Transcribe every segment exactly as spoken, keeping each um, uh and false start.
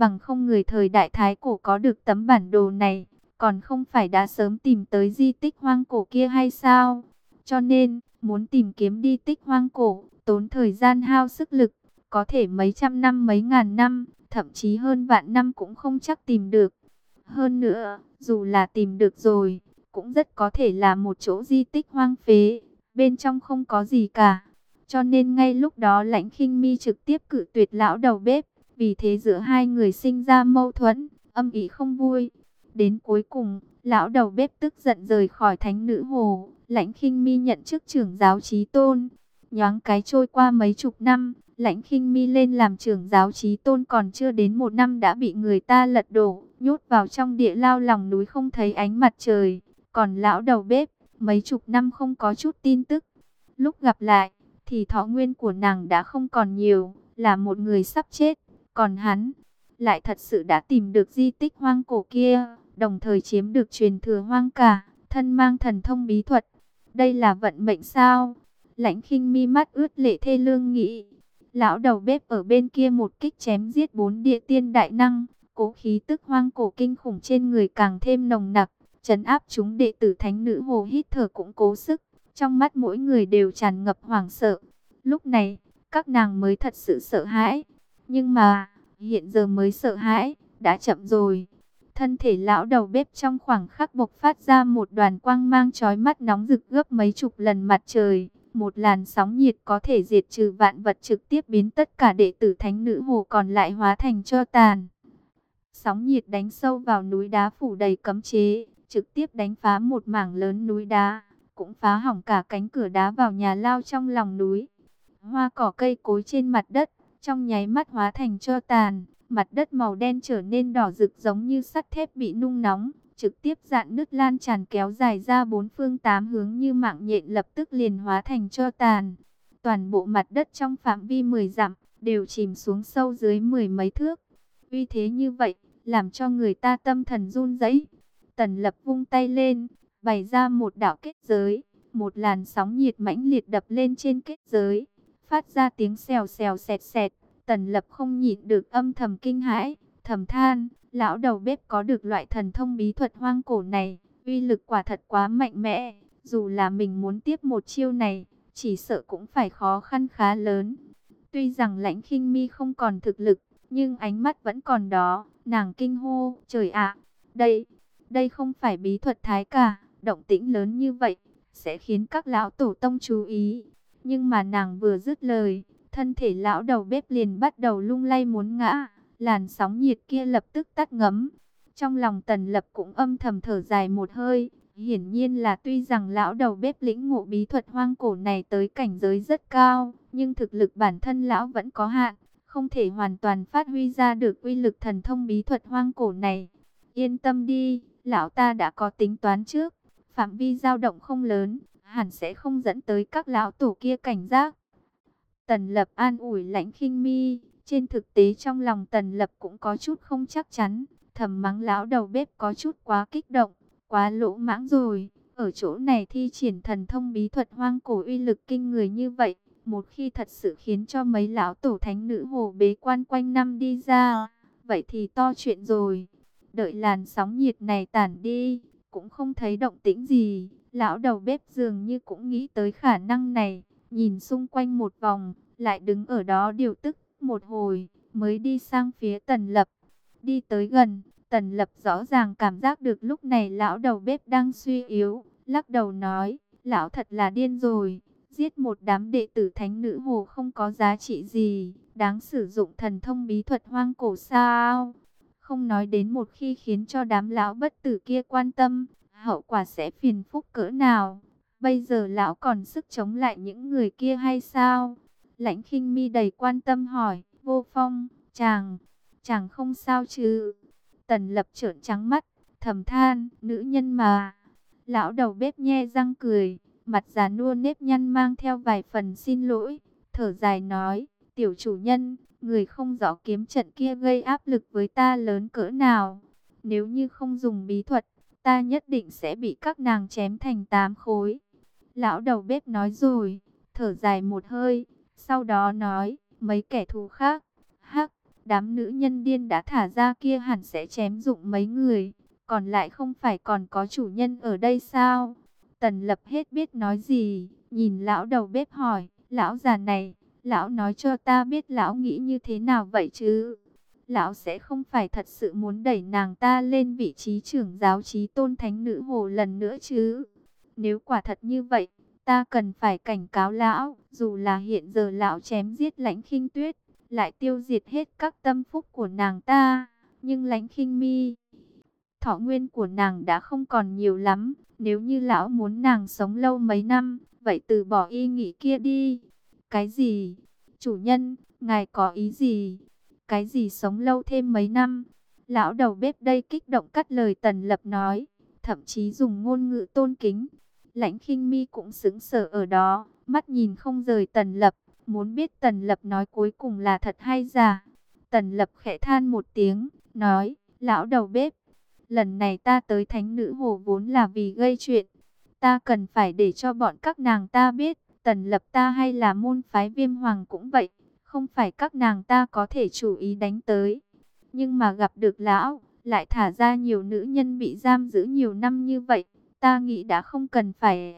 bằng không người thời đại Thái Cổ có được tấm bản đồ này, còn không phải đã sớm tìm tới di tích hoang cổ kia hay sao? Cho nên, muốn tìm kiếm di tích hoang cổ, tốn thời gian hao sức lực, có thể mấy trăm năm mấy ngàn năm, thậm chí hơn vạn năm cũng không chắc tìm được. Hơn nữa, dù là tìm được rồi, cũng rất có thể là một chỗ di tích hoang phế, bên trong không có gì cả. Cho nên ngay lúc đó Lãnh Khinh Mi trực tiếp cự tuyệt lão đầu bếp, vì thế giữa hai người sinh ra mâu thuẫn, âm ỉ không vui. Đến cuối cùng, lão đầu bếp tức giận rời khỏi Thánh Nữ Hồ, Lãnh Khinh Mi nhận chức trưởng giáo Chí Tôn. Nhoáng cái trôi qua mấy chục năm, Lãnh Khinh Mi lên làm trưởng giáo Chí Tôn còn chưa đến một năm đã bị người ta lật đổ, nhốt vào trong địa lao lòng núi không thấy ánh mặt trời. Còn lão đầu bếp, mấy chục năm không có chút tin tức. Lúc gặp lại, thì thọ nguyên của nàng đã không còn nhiều, là một người sắp chết. Còn hắn, lại thật sự đã tìm được di tích hoang cổ kia, đồng thời chiếm được truyền thừa hoang cả, thân mang thần thông bí thuật. Đây là vận mệnh sao? Lãnh Khinh Mi mắt ướt lệ thê lương nghĩ. Lão đầu bếp ở bên kia một kích chém giết bốn địa tiên đại năng, cố khí tức hoang cổ kinh khủng trên người càng thêm nồng nặc, trấn áp chúng đệ tử Thánh Nữ Hồ hít thở cũng cố sức, trong mắt mỗi người đều tràn ngập hoảng sợ. Lúc này, các nàng mới thật sự sợ hãi, nhưng mà hiện giờ mới sợ hãi, đã chậm rồi. Thân thể lão đầu bếp trong khoảng khắc bộc phát ra một đoàn quang mang chói mắt nóng rực gấp mấy chục lần mặt trời. Một làn sóng nhiệt có thể diệt trừ vạn vật, trực tiếp biến tất cả đệ tử Thánh Nữ Hồ còn lại hóa thành tro tàn. Sóng nhiệt đánh sâu vào núi đá phủ đầy cấm chế, trực tiếp đánh phá một mảng lớn núi đá, cũng phá hỏng cả cánh cửa đá vào nhà lao trong lòng núi. Hoa cỏ cây cối trên mặt đất, trong nháy mắt hóa thành tro tàn, mặt đất màu đen trở nên đỏ rực giống như sắt thép bị nung nóng, trực tiếp rạn nứt lan tràn kéo dài ra bốn phương tám hướng như mạng nhện, lập tức liền hóa thành tro tàn. Toàn bộ mặt đất trong phạm vi mười dặm đều chìm xuống sâu dưới mười mấy thước. Uy thế như vậy, làm cho người ta tâm thần run rẩy. Tần Lập vung tay lên, bày ra một đạo kết giới, một làn sóng nhiệt mãnh liệt đập lên trên kết giới, phát ra tiếng xèo xèo xẹt xẹt. Tần Lập không nhịn được âm thầm kinh hãi, thầm than, lão đầu bếp có được loại thần thông bí thuật hoang cổ này, uy lực quả thật quá mạnh mẽ, dù là mình muốn tiếp một chiêu này, chỉ sợ cũng phải khó khăn khá lớn. Tuy rằng Lãnh Khinh Mi không còn thực lực, nhưng ánh mắt vẫn còn đó, nàng kinh hô, trời ạ, đây, đây không phải bí thuật thái cả, động tĩnh lớn như vậy, sẽ khiến các lão tổ tông chú ý. Nhưng mà nàng vừa dứt lời, thân thể lão đầu bếp liền bắt đầu lung lay muốn ngã, làn sóng nhiệt kia lập tức tắt ngấm. Trong lòng Tần Lập cũng âm thầm thở dài một hơi, hiển nhiên là tuy rằng lão đầu bếp lĩnh ngộ bí thuật hoang cổ này tới cảnh giới rất cao, nhưng thực lực bản thân lão vẫn có hạn, không thể hoàn toàn phát huy ra được uy lực thần thông bí thuật hoang cổ này. Yên tâm đi, lão ta đã có tính toán trước, phạm vi dao động không lớn, hẳn sẽ không dẫn tới các lão tổ kia cảnh giác. Tần Lập an ủi Lãnh Khinh Mi, trên thực tế trong lòng Tần Lập cũng có chút không chắc chắn, thầm mắng lão đầu bếp có chút quá kích động, quá lỗ mãng rồi, ở chỗ này thi triển thần thông bí thuật hoang cổ uy lực kinh người như vậy, một khi thật sự khiến cho mấy lão tổ Thánh Nữ Hồ bế quan quanh năm đi ra, vậy thì to chuyện rồi. Đợi làn sóng nhiệt này tản đi, cũng không thấy động tĩnh gì, lão đầu bếp dường như cũng nghĩ tới khả năng này, nhìn xung quanh một vòng, lại đứng ở đó điều tức một hồi, mới đi sang phía Tần Lập. Đi tới gần, Tần Lập rõ ràng cảm giác được lúc này lão đầu bếp đang suy yếu, lắc đầu nói, lão thật là điên rồi, giết một đám đệ tử Thánh Nữ Hồ không có giá trị gì, đáng sử dụng thần thông bí thuật hoang cổ sao? Không nói đến một khi khiến cho đám lão bất tử kia quan tâm, hậu quả sẽ phiền phức cỡ nào. Bây giờ lão còn sức chống lại những người kia hay sao? Lãnh Khinh Mi đầy quan tâm hỏi, Vô Phong, chàng, chàng không sao chứ? Tần Lập trợn trắng mắt, thầm than, nữ nhân mà. Lão đầu bếp nhe răng cười, mặt già nua nếp nhăn mang theo vài phần xin lỗi, thở dài nói, tiểu chủ nhân, người không rõ kiếm trận kia gây áp lực với ta lớn cỡ nào. Nếu như không dùng bí thuật, ta nhất định sẽ bị các nàng chém thành tám khối. Lão đầu bếp nói rồi, thở dài một hơi, sau đó nói, mấy kẻ thù khác, hắc, Đám nữ nhân điên đã thả ra kia hẳn sẽ chém dụng mấy người, còn lại không phải còn có chủ nhân ở đây sao? Tần Lập hết biết nói gì, nhìn lão đầu bếp hỏi, lão già này, lão nói cho ta biết lão nghĩ như thế nào vậy chứ? Lão sẽ không phải thật sự muốn đẩy nàng ta lên vị trí trưởng giáo chí tôn thánh nữ hồ lần nữa chứ? Nếu quả thật như vậy, ta cần phải cảnh cáo lão, dù là hiện giờ lão chém giết Lãnh Khinh Tuyết, lại tiêu diệt hết các tâm phúc của nàng ta, nhưng Lãnh Khinh Mi, thọ nguyên của nàng đã không còn nhiều lắm, nếu như lão muốn nàng sống lâu mấy năm, vậy từ bỏ ý nghĩ kia đi. Cái gì? Chủ nhân, ngài có ý gì? Cái gì sống lâu thêm mấy năm? Lão đầu bếp đây kích động cắt lời Tần Lập nói, thậm chí dùng ngôn ngữ tôn kính. Lãnh Khinh Mi cũng sững sờ ở đó, mắt nhìn không rời Tần Lập, muốn biết Tần Lập nói cuối cùng là thật hay giả. Tần Lập khẽ than một tiếng, nói, lão đầu bếp, lần này ta tới Thánh Nữ Hồ vốn là vì gây chuyện. Ta cần phải để cho bọn các nàng ta biết, Tần Lập ta hay là môn phái Viêm Hoàng cũng vậy, không phải các nàng ta có thể chủ ý đánh tới. Nhưng mà gặp được lão, lại thả ra nhiều nữ nhân bị giam giữ nhiều năm như vậy, ta nghĩ đã không cần phải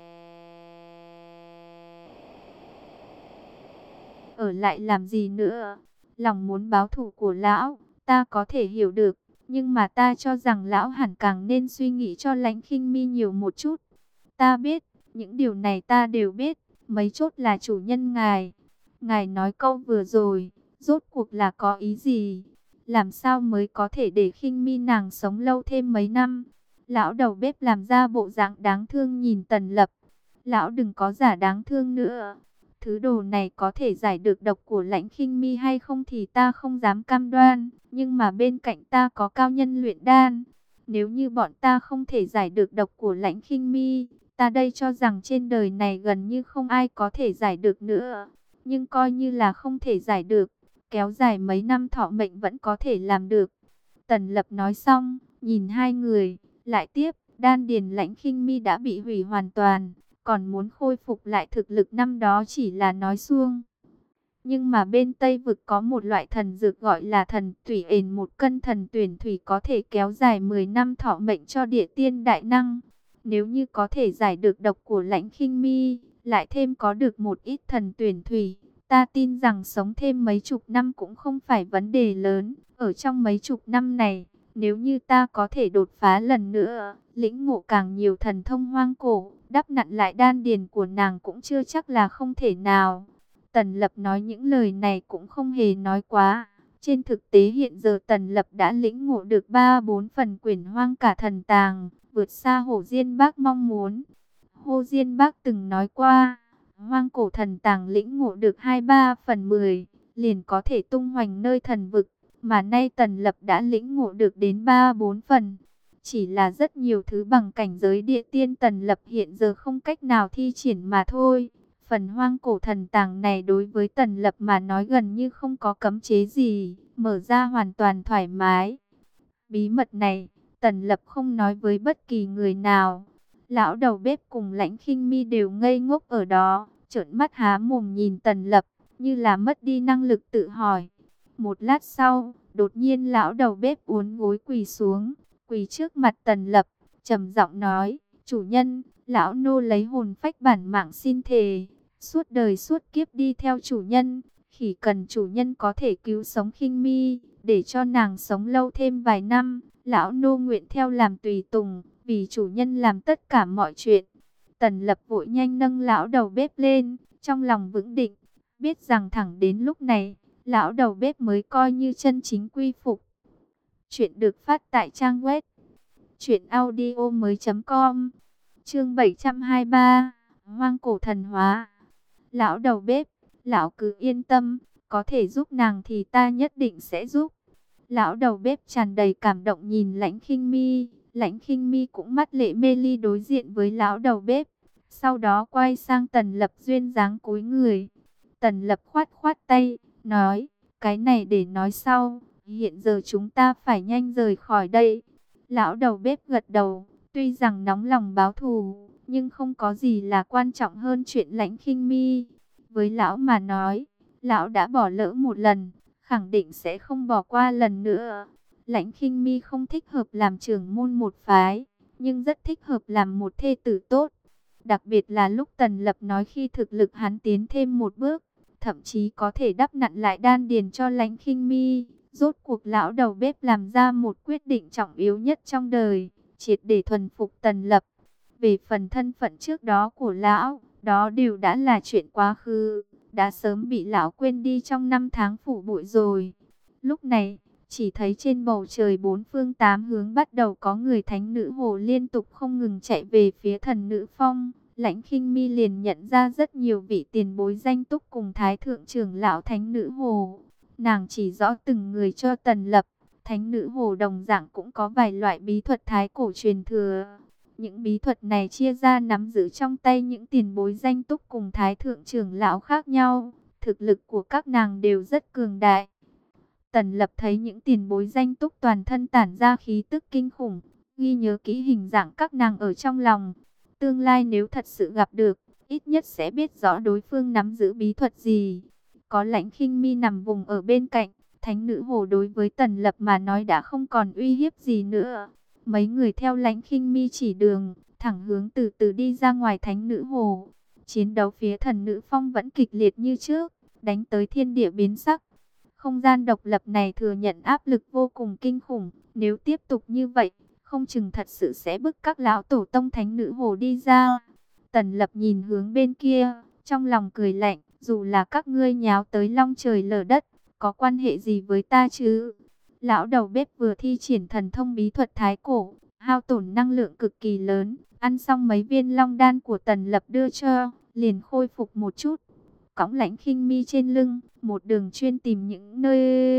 ở lại làm gì nữa. Lòng muốn báo thù của lão, ta có thể hiểu được, nhưng mà ta cho rằng lão hẳn càng nên suy nghĩ cho Lãnh Khinh Mi nhiều một chút. Ta biết, những điều này ta đều biết, mấy chốt là chủ nhân ngài. Ngài nói câu vừa rồi, rốt cuộc là có ý gì? Làm sao mới có thể để Khinh Mi nàng sống lâu thêm mấy năm? Lão đầu bếp làm ra bộ dạng đáng thương nhìn Tần Lập. Lão đừng có giả đáng thương nữa. Thứ đồ này có thể giải được độc của Lãnh Khinh Mi hay không thì ta không dám cam đoan, nhưng mà bên cạnh ta có cao nhân luyện đan. Nếu như bọn ta không thể giải được độc của Lãnh Khinh Mi, ta đây cho rằng trên đời này gần như không ai có thể giải được nữa. Nhưng coi như là không thể giải được, kéo dài mấy năm thọ mệnh vẫn có thể làm được. Tần Lập nói xong, nhìn hai người, lại tiếp, đan điền Lãnh Khinh Mi đã bị hủy hoàn toàn, còn muốn khôi phục lại thực lực năm đó chỉ là nói suông. Nhưng mà bên Tây Vực có một loại thần dược gọi là thần thủy ền, một cân thần tuyển thủy có thể kéo dài mười năm thọ mệnh cho địa tiên đại năng. Nếu như có thể giải được độc của Lãnh Khinh Mi, lại thêm có được một ít thần tuyển thủy, ta tin rằng sống thêm mấy chục năm cũng không phải vấn đề lớn. Ở trong mấy chục năm này, nếu như ta có thể đột phá lần nữa, lĩnh ngộ càng nhiều thần thông hoang cổ, đắp nặn lại đan điền của nàng cũng chưa chắc là không thể nào. Tần Lập nói những lời này cũng không hề nói quá. Trên thực tế hiện giờ Tần Lập đã lĩnh ngộ được ba bốn phần quyển hoang cả thần tàng, vượt xa Hồ Diên Bác mong muốn. Hồ Diên Bác từng nói qua, hoang cổ thần tàng lĩnh ngộ được hai ba phần mười, liền có thể tung hoành nơi thần vực, mà nay Tần Lập đã lĩnh ngộ được đến ba bốn phần. Chỉ là rất nhiều thứ bằng cảnh giới địa tiên Tần Lập hiện giờ không cách nào thi triển mà thôi. Phần hoang cổ thần tàng này đối với Tần Lập mà nói gần như không có cấm chế gì, mở ra hoàn toàn thoải mái. Bí mật này, Tần Lập không nói với bất kỳ người nào. Lão đầu bếp cùng Lãnh Khinh Mi đều ngây ngốc ở đó, trợn mắt há mồm nhìn Tần Lập, như là mất đi năng lực tự hỏi. Một lát sau, đột nhiên lão đầu bếp uốn gối quỳ xuống, quỳ trước mặt Tần Lập, trầm giọng nói, chủ nhân, lão nô lấy hồn phách bản mạng xin thề, suốt đời suốt kiếp đi theo chủ nhân, chỉ cần chủ nhân có thể cứu sống Khinh Mi, để cho nàng sống lâu thêm vài năm, lão nô nguyện theo làm tùy tùng, vì chủ nhân làm tất cả mọi chuyện. Tần Lập vội nhanh nâng lão đầu bếp lên, trong lòng vững định, biết rằng thẳng đến lúc này, lão đầu bếp mới coi như chân chính quy phục. Chuyện được phát tại trang web truyện audio mới chấm com. Chương bảy trăm hai mươi ba, hoang cổ thần hóa. Lão đầu bếp, lão cứ yên tâm, có thể giúp nàng thì ta nhất định sẽ giúp. Lão đầu bếp tràn đầy cảm động nhìn Lãnh Khinh Mi, Lãnh Khinh Mi cũng mắt lệ mê ly đối diện với lão đầu bếp. Sau đó quay sang Tần Lập duyên dáng cúi người. Tần Lập khoát khoát tay, nói, cái này để nói sau, hiện giờ chúng ta phải nhanh rời khỏi đây. Lão đầu bếp gật đầu, tuy rằng nóng lòng báo thù, nhưng không có gì là quan trọng hơn chuyện Lãnh Khinh Mi. Với lão mà nói, lão đã bỏ lỡ một lần, khẳng định sẽ không bỏ qua lần nữa. Lãnh Khinh Mi không thích hợp làm trưởng môn một phái, nhưng rất thích hợp làm một thê tử tốt. Đặc biệt là lúc Tần Lập nói khi thực lực hắn tiến thêm một bước, thậm chí có thể đắp nặn lại đan điền cho Lãnh Khinh Mi. Rốt cuộc lão đầu bếp làm ra một quyết định trọng yếu nhất trong đời, triệt để thuần phục Tần Lập. Về phần thân phận trước đó của lão, đó đều đã là chuyện quá khứ, đã sớm bị lão quên đi trong năm tháng phủ bụi rồi. Lúc này, chỉ thấy trên bầu trời bốn phương tám hướng bắt đầu có người thánh nữ hồ liên tục không ngừng chạy về phía thần nữ phong. Lãnh Khinh Mi liền nhận ra rất nhiều vị tiền bối danh túc cùng thái thượng trưởng lão thánh nữ hồ. Nàng chỉ rõ từng người cho Tần Lập. Thánh nữ hồ đồng dạng cũng có vài loại bí thuật thái cổ truyền thừa. Những bí thuật này chia ra nắm giữ trong tay những tiền bối danh túc cùng thái thượng trưởng lão khác nhau. Thực lực của các nàng đều rất cường đại. Tần Lập thấy những tiền bối danh túc toàn thân tản ra khí tức kinh khủng, ghi nhớ kỹ hình dạng các nàng ở trong lòng. Tương lai nếu thật sự gặp được, ít nhất sẽ biết rõ đối phương nắm giữ bí thuật gì. Có Lãnh Khinh Mi nằm vùng ở bên cạnh, thánh nữ hồ đối với Tần Lập mà nói đã không còn uy hiếp gì nữa. Mấy người theo Lãnh Khinh Mi chỉ đường, thẳng hướng từ từ đi ra ngoài thánh nữ hồ. Chiến đấu phía thần nữ phong vẫn kịch liệt như trước, đánh tới thiên địa biến sắc. Không gian độc lập này thừa nhận áp lực vô cùng kinh khủng, nếu tiếp tục như vậy, không chừng thật sự sẽ bức các lão tổ tông thánh nữ hồ đi ra. Tần Lập nhìn hướng bên kia, trong lòng cười lạnh, dù là các ngươi nháo tới long trời lở đất, có quan hệ gì với ta chứ? Lão đầu bếp vừa thi triển thần thông bí thuật thái cổ, hao tổn năng lượng cực kỳ lớn, ăn xong mấy viên long đan của Tần Lập đưa cho, liền khôi phục một chút. Cõng Lãnh Khinh Mi trên lưng, một đường chuyên tìm những nơi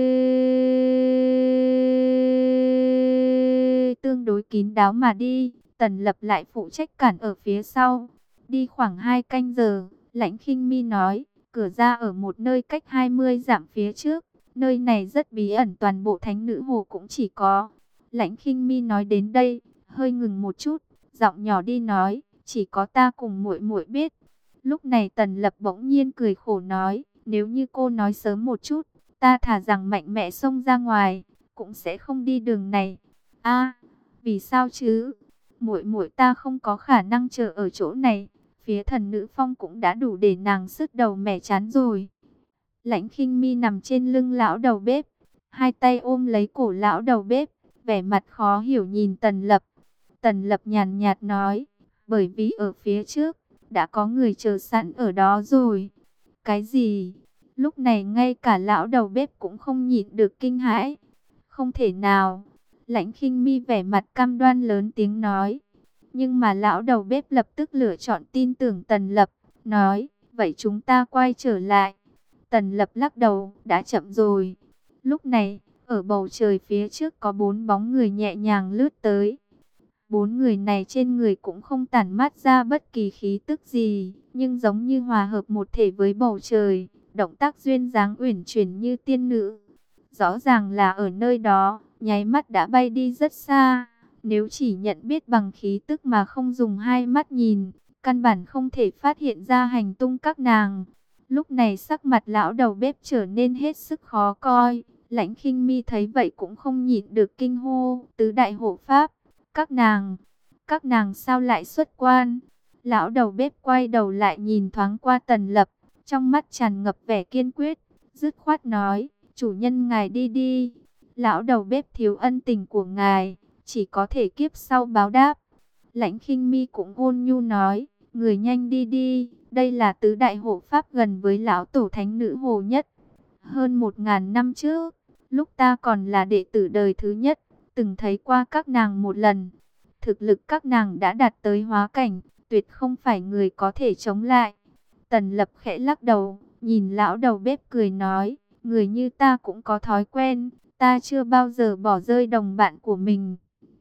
tương đối kín đáo mà đi. Tần Lập lại phụ trách cản ở phía sau. Đi khoảng hai canh giờ, Lãnh Khinh Mi nói, cửa ra ở một nơi cách hai mươi dặm phía trước. Nơi này rất bí ẩn, toàn bộ thánh nữ hồ cũng chỉ có. Lãnh Khinh Mi nói đến đây, hơi ngừng một chút, giọng nhỏ đi nói, chỉ có ta cùng muội muội biết. Lúc này Tần Lập bỗng nhiên cười khổ nói, nếu như cô nói sớm một chút, ta thà rằng mạnh mẽ xông ra ngoài, cũng sẽ không đi đường này. A, vì sao chứ? Muội muội ta không có khả năng chờ ở chỗ này, phía thần nữ phong cũng đã đủ để nàng sứt đầu mẻ chán rồi. Lãnh Khinh Mi nằm trên lưng lão đầu bếp, hai tay ôm lấy cổ lão đầu bếp, vẻ mặt khó hiểu nhìn Tần Lập. Tần Lập nhàn nhạt nói, bởi vì ở phía trước đã có người chờ sẵn ở đó rồi. Cái gì? Lúc này ngay cả lão đầu bếp cũng không nhịn được kinh hãi. Không thể nào. Lãnh Khinh Mi vẻ mặt cam đoan lớn tiếng nói. Nhưng mà lão đầu bếp lập tức lựa chọn tin tưởng Tần Lập, nói, vậy chúng ta quay trở lại. Tần Lập lắc đầu, đã chậm rồi. Lúc này, ở bầu trời phía trước có bốn bóng người nhẹ nhàng lướt tới. Bốn người này trên người cũng không tản mát ra bất kỳ khí tức gì, nhưng giống như hòa hợp một thể với bầu trời, động tác duyên dáng uyển chuyển như tiên nữ. Rõ ràng là ở nơi đó, nháy mắt đã bay đi rất xa. Nếu chỉ nhận biết bằng khí tức mà không dùng hai mắt nhìn, căn bản không thể phát hiện ra hành tung các nàng. Lúc này sắc mặt lão đầu bếp trở nên hết sức khó coi. Lãnh Khinh Mi thấy vậy cũng không nhịn được kinh hô, tứ đại hộ pháp. Các nàng, các nàng sao lại xuất quan? Lão đầu bếp quay đầu lại nhìn thoáng qua Tần Lập, trong mắt tràn ngập vẻ kiên quyết, dứt khoát nói, chủ nhân ngài đi đi. Lão đầu bếp thiếu ân tình của ngài, chỉ có thể kiếp sau báo đáp. Lãnh Khinh Mi cũng ôn nhu nói, người nhanh đi đi, đây là tứ đại hộ pháp gần với lão tổ thánh nữ hồ nhất. Hơn một ngàn năm trước, lúc ta còn là đệ tử đời thứ nhất, từng thấy qua các nàng một lần. Thực lực các nàng đã đạt tới hóa cảnh, tuyệt không phải người có thể chống lại. Tần Lập khẽ lắc đầu, nhìn lão đầu bếp cười nói, người như ta cũng có thói quen, ta chưa bao giờ bỏ rơi đồng bạn của mình.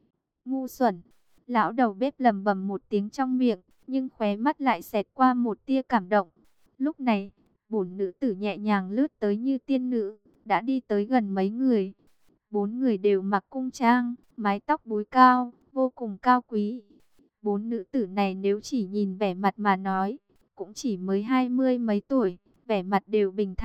Ngu xuẩn, lão đầu bếp lầm bầm một tiếng trong miệng, nhưng khóe mắt lại xẹt qua một tia cảm động. Lúc này, bổn nữ tử nhẹ nhàng lướt tới như tiên nữ, đã đi tới gần mấy người. Bốn người đều mặc cung trang, mái tóc búi cao, vô cùng cao quý. Bốn nữ tử này nếu chỉ nhìn vẻ mặt mà nói, cũng chỉ mới hai mươi mấy tuổi, vẻ mặt đều bình thản,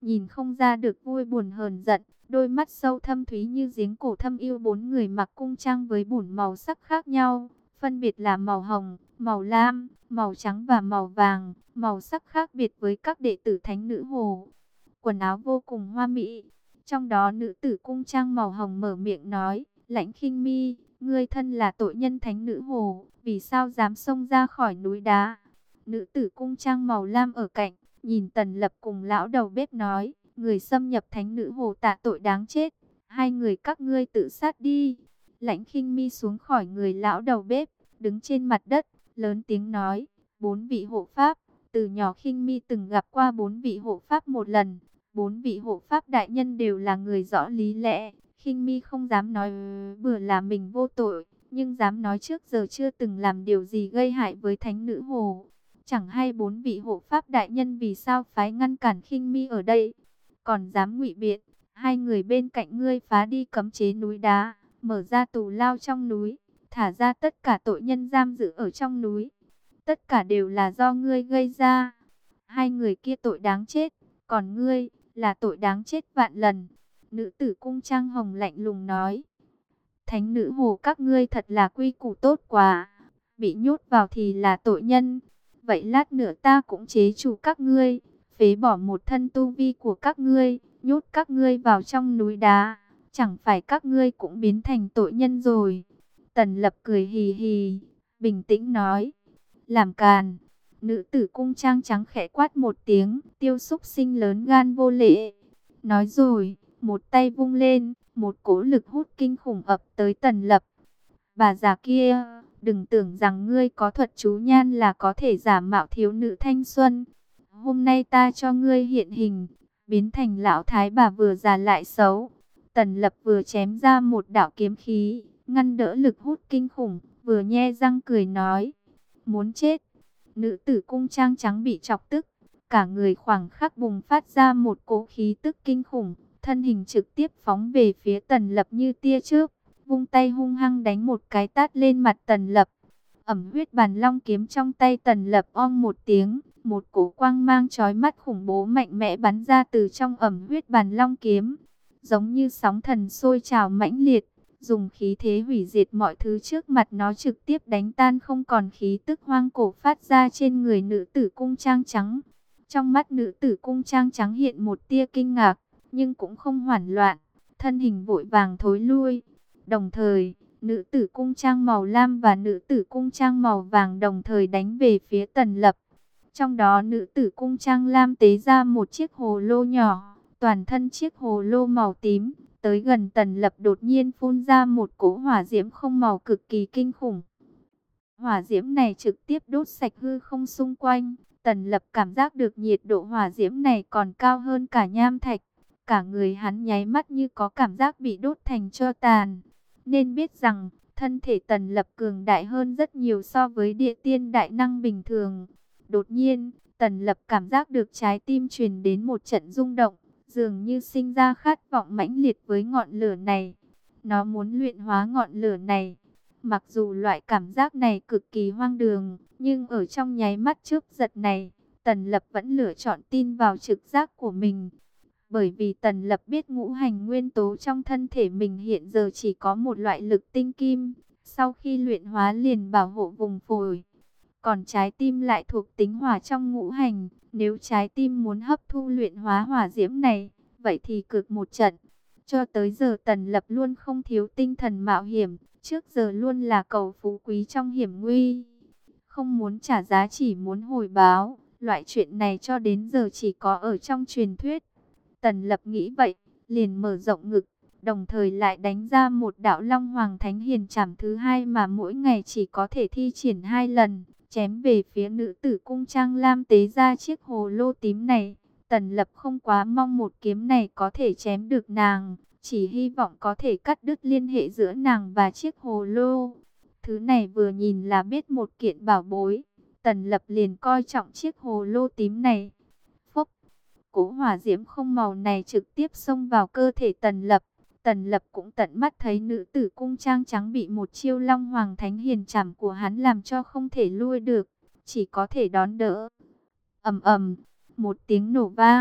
nhìn không ra được vui buồn hờn giận, đôi mắt sâu thâm thúy như giếng cổ thâm yêu. Bốn người mặc cung trang với bổn màu sắc khác nhau, phân biệt là màu hồng, màu lam, màu trắng và màu vàng, màu sắc khác biệt với các đệ tử thánh nữ hồ. Quần áo vô cùng hoa mỹ. Trong đó nữ tử cung trang màu hồng mở miệng nói, Lãnh Khinh Mi, ngươi thân là tội nhân thánh nữ hồ, vì sao dám xông ra khỏi núi đá? Nữ tử cung trang màu lam ở cạnh, nhìn Tần Lập cùng lão đầu bếp nói, người xâm nhập thánh nữ hồ tạ tội đáng chết, hai người các ngươi tự sát đi. Lãnh Khinh Mi xuống khỏi người lão đầu bếp, đứng trên mặt đất, lớn tiếng nói, bốn vị hộ pháp, từ nhỏ Khinh Mi từng gặp qua bốn vị hộ pháp một lần, bốn vị hộ pháp đại nhân đều là người rõ lý lẽ, Khinh Mi không dám nói bừa là mình vô tội, nhưng dám nói trước giờ chưa từng làm điều gì gây hại với thánh nữ hồ. Chẳng hay bốn vị hộ pháp đại nhân vì sao phái ngăn cản Khinh Mi ở đây, còn dám ngụy biện, hai người bên cạnh ngươi phá đi cấm chế núi đá, mở ra tù lao trong núi, thả ra tất cả tội nhân giam giữ ở trong núi. Tất cả đều là do ngươi gây ra. Hai người kia tội đáng chết, còn ngươi là tội đáng chết vạn lần. Nữ tử cung trang hồng lạnh lùng nói. Thánh nữ hồ các ngươi thật là quy củ tốt quá, bị nhốt vào thì là tội nhân. Vậy lát nữa ta cũng chế chủ các ngươi, phế bỏ một thân tu vi của các ngươi, nhốt các ngươi vào trong núi đá. Chẳng phải các ngươi cũng biến thành tội nhân rồi. Tần Lập cười hì hì, bình tĩnh nói. Làm càn. Nữ tử cung trang trắng khẽ quát một tiếng, tiêu xúc sinh lớn gan vô lễ. Nói rồi, một tay vung lên, một cỗ lực hút kinh khủng ập tới Tần Lập. Bà già kia, đừng tưởng rằng ngươi có thuật chú nhan là có thể giả mạo thiếu nữ thanh xuân. Hôm nay ta cho ngươi hiện hình, biến thành lão thái bà vừa già lại xấu. Tần Lập vừa chém ra một đạo kiếm khí, ngăn đỡ lực hút kinh khủng, vừa nhe răng cười nói. Muốn chết. Nữ tử cung trang trắng bị chọc tức, cả người khoảng khắc bùng phát ra một cỗ khí tức kinh khủng, thân hình trực tiếp phóng về phía Tần Lập như tia chớp, vung tay hung hăng đánh một cái tát lên mặt Tần Lập. Ẩm huyết bàn long kiếm trong tay Tần Lập ong một tiếng, một cỗ quang mang chói mắt khủng bố mạnh mẽ bắn ra từ trong ẩm huyết bàn long kiếm, giống như sóng thần sôi trào mãnh liệt, dùng khí thế hủy diệt mọi thứ trước mặt nó, trực tiếp đánh tan không còn khí tức hoang cổ phát ra trên người nữ tử cung trang trắng. Trong mắt nữ tử cung trang trắng hiện một tia kinh ngạc, nhưng cũng không hoảng loạn, thân hình vội vàng thối lui. Đồng thời, nữ tử cung trang màu lam và nữ tử cung trang màu vàng đồng thời đánh về phía Tần Lập. Trong đó nữ tử cung trang lam tế ra một chiếc hồ lô nhỏ, toàn thân chiếc hồ lô màu tím, tới gần Tần Lập đột nhiên phun ra một cỗ hỏa diễm không màu cực kỳ kinh khủng. Hỏa diễm này trực tiếp đốt sạch hư không xung quanh. Tần Lập cảm giác được nhiệt độ hỏa diễm này còn cao hơn cả nham thạch. Cả người hắn nháy mắt như có cảm giác bị đốt thành tro tàn. Nên biết rằng, thân thể Tần Lập cường đại hơn rất nhiều so với địa tiên đại năng bình thường. Đột nhiên, Tần Lập cảm giác được trái tim truyền đến một trận rung động, dường như sinh ra khát vọng mãnh liệt với ngọn lửa này. Nó muốn luyện hóa ngọn lửa này. Mặc dù loại cảm giác này cực kỳ hoang đường, nhưng ở trong nháy mắt chớp giật này, Tần Lập vẫn lựa chọn tin vào trực giác của mình. Bởi vì Tần Lập biết ngũ hành nguyên tố trong thân thể mình hiện giờ chỉ có một loại lực tinh kim, sau khi luyện hóa liền bảo hộ vùng phổi. Còn trái tim lại thuộc tính hỏa trong ngũ hành, nếu trái tim muốn hấp thu luyện hóa hỏa diễm này, vậy thì cực một trận. Cho tới giờ Tần Lập luôn không thiếu tinh thần mạo hiểm, trước giờ luôn là cầu phú quý trong hiểm nguy. Không muốn trả giá chỉ muốn hồi báo, loại chuyện này cho đến giờ chỉ có ở trong truyền thuyết. Tần Lập nghĩ vậy, liền mở rộng ngực, đồng thời lại đánh ra một đạo Long Hoàng Thánh Hiền Trảm thứ hai mà mỗi ngày chỉ có thể thi triển hai lần, chém về phía nữ tử cung trang lam tế ra chiếc hồ lô tím này. Tần Lập không quá mong một kiếm này có thể chém được nàng, chỉ hy vọng có thể cắt đứt liên hệ giữa nàng và chiếc hồ lô. Thứ này vừa nhìn là biết một kiện bảo bối, Tần Lập liền coi trọng chiếc hồ lô tím này. Phốc, cỗ hỏa diễm không màu này trực tiếp xông vào cơ thể Tần Lập. Tần Lập cũng tận mắt thấy nữ tử cung trang trắng bị một chiêu Long Hoàng Thánh Hiền Trảm của hắn làm cho không thể lui được, chỉ có thể đón đỡ. Ầm ầm, một tiếng nổ vang,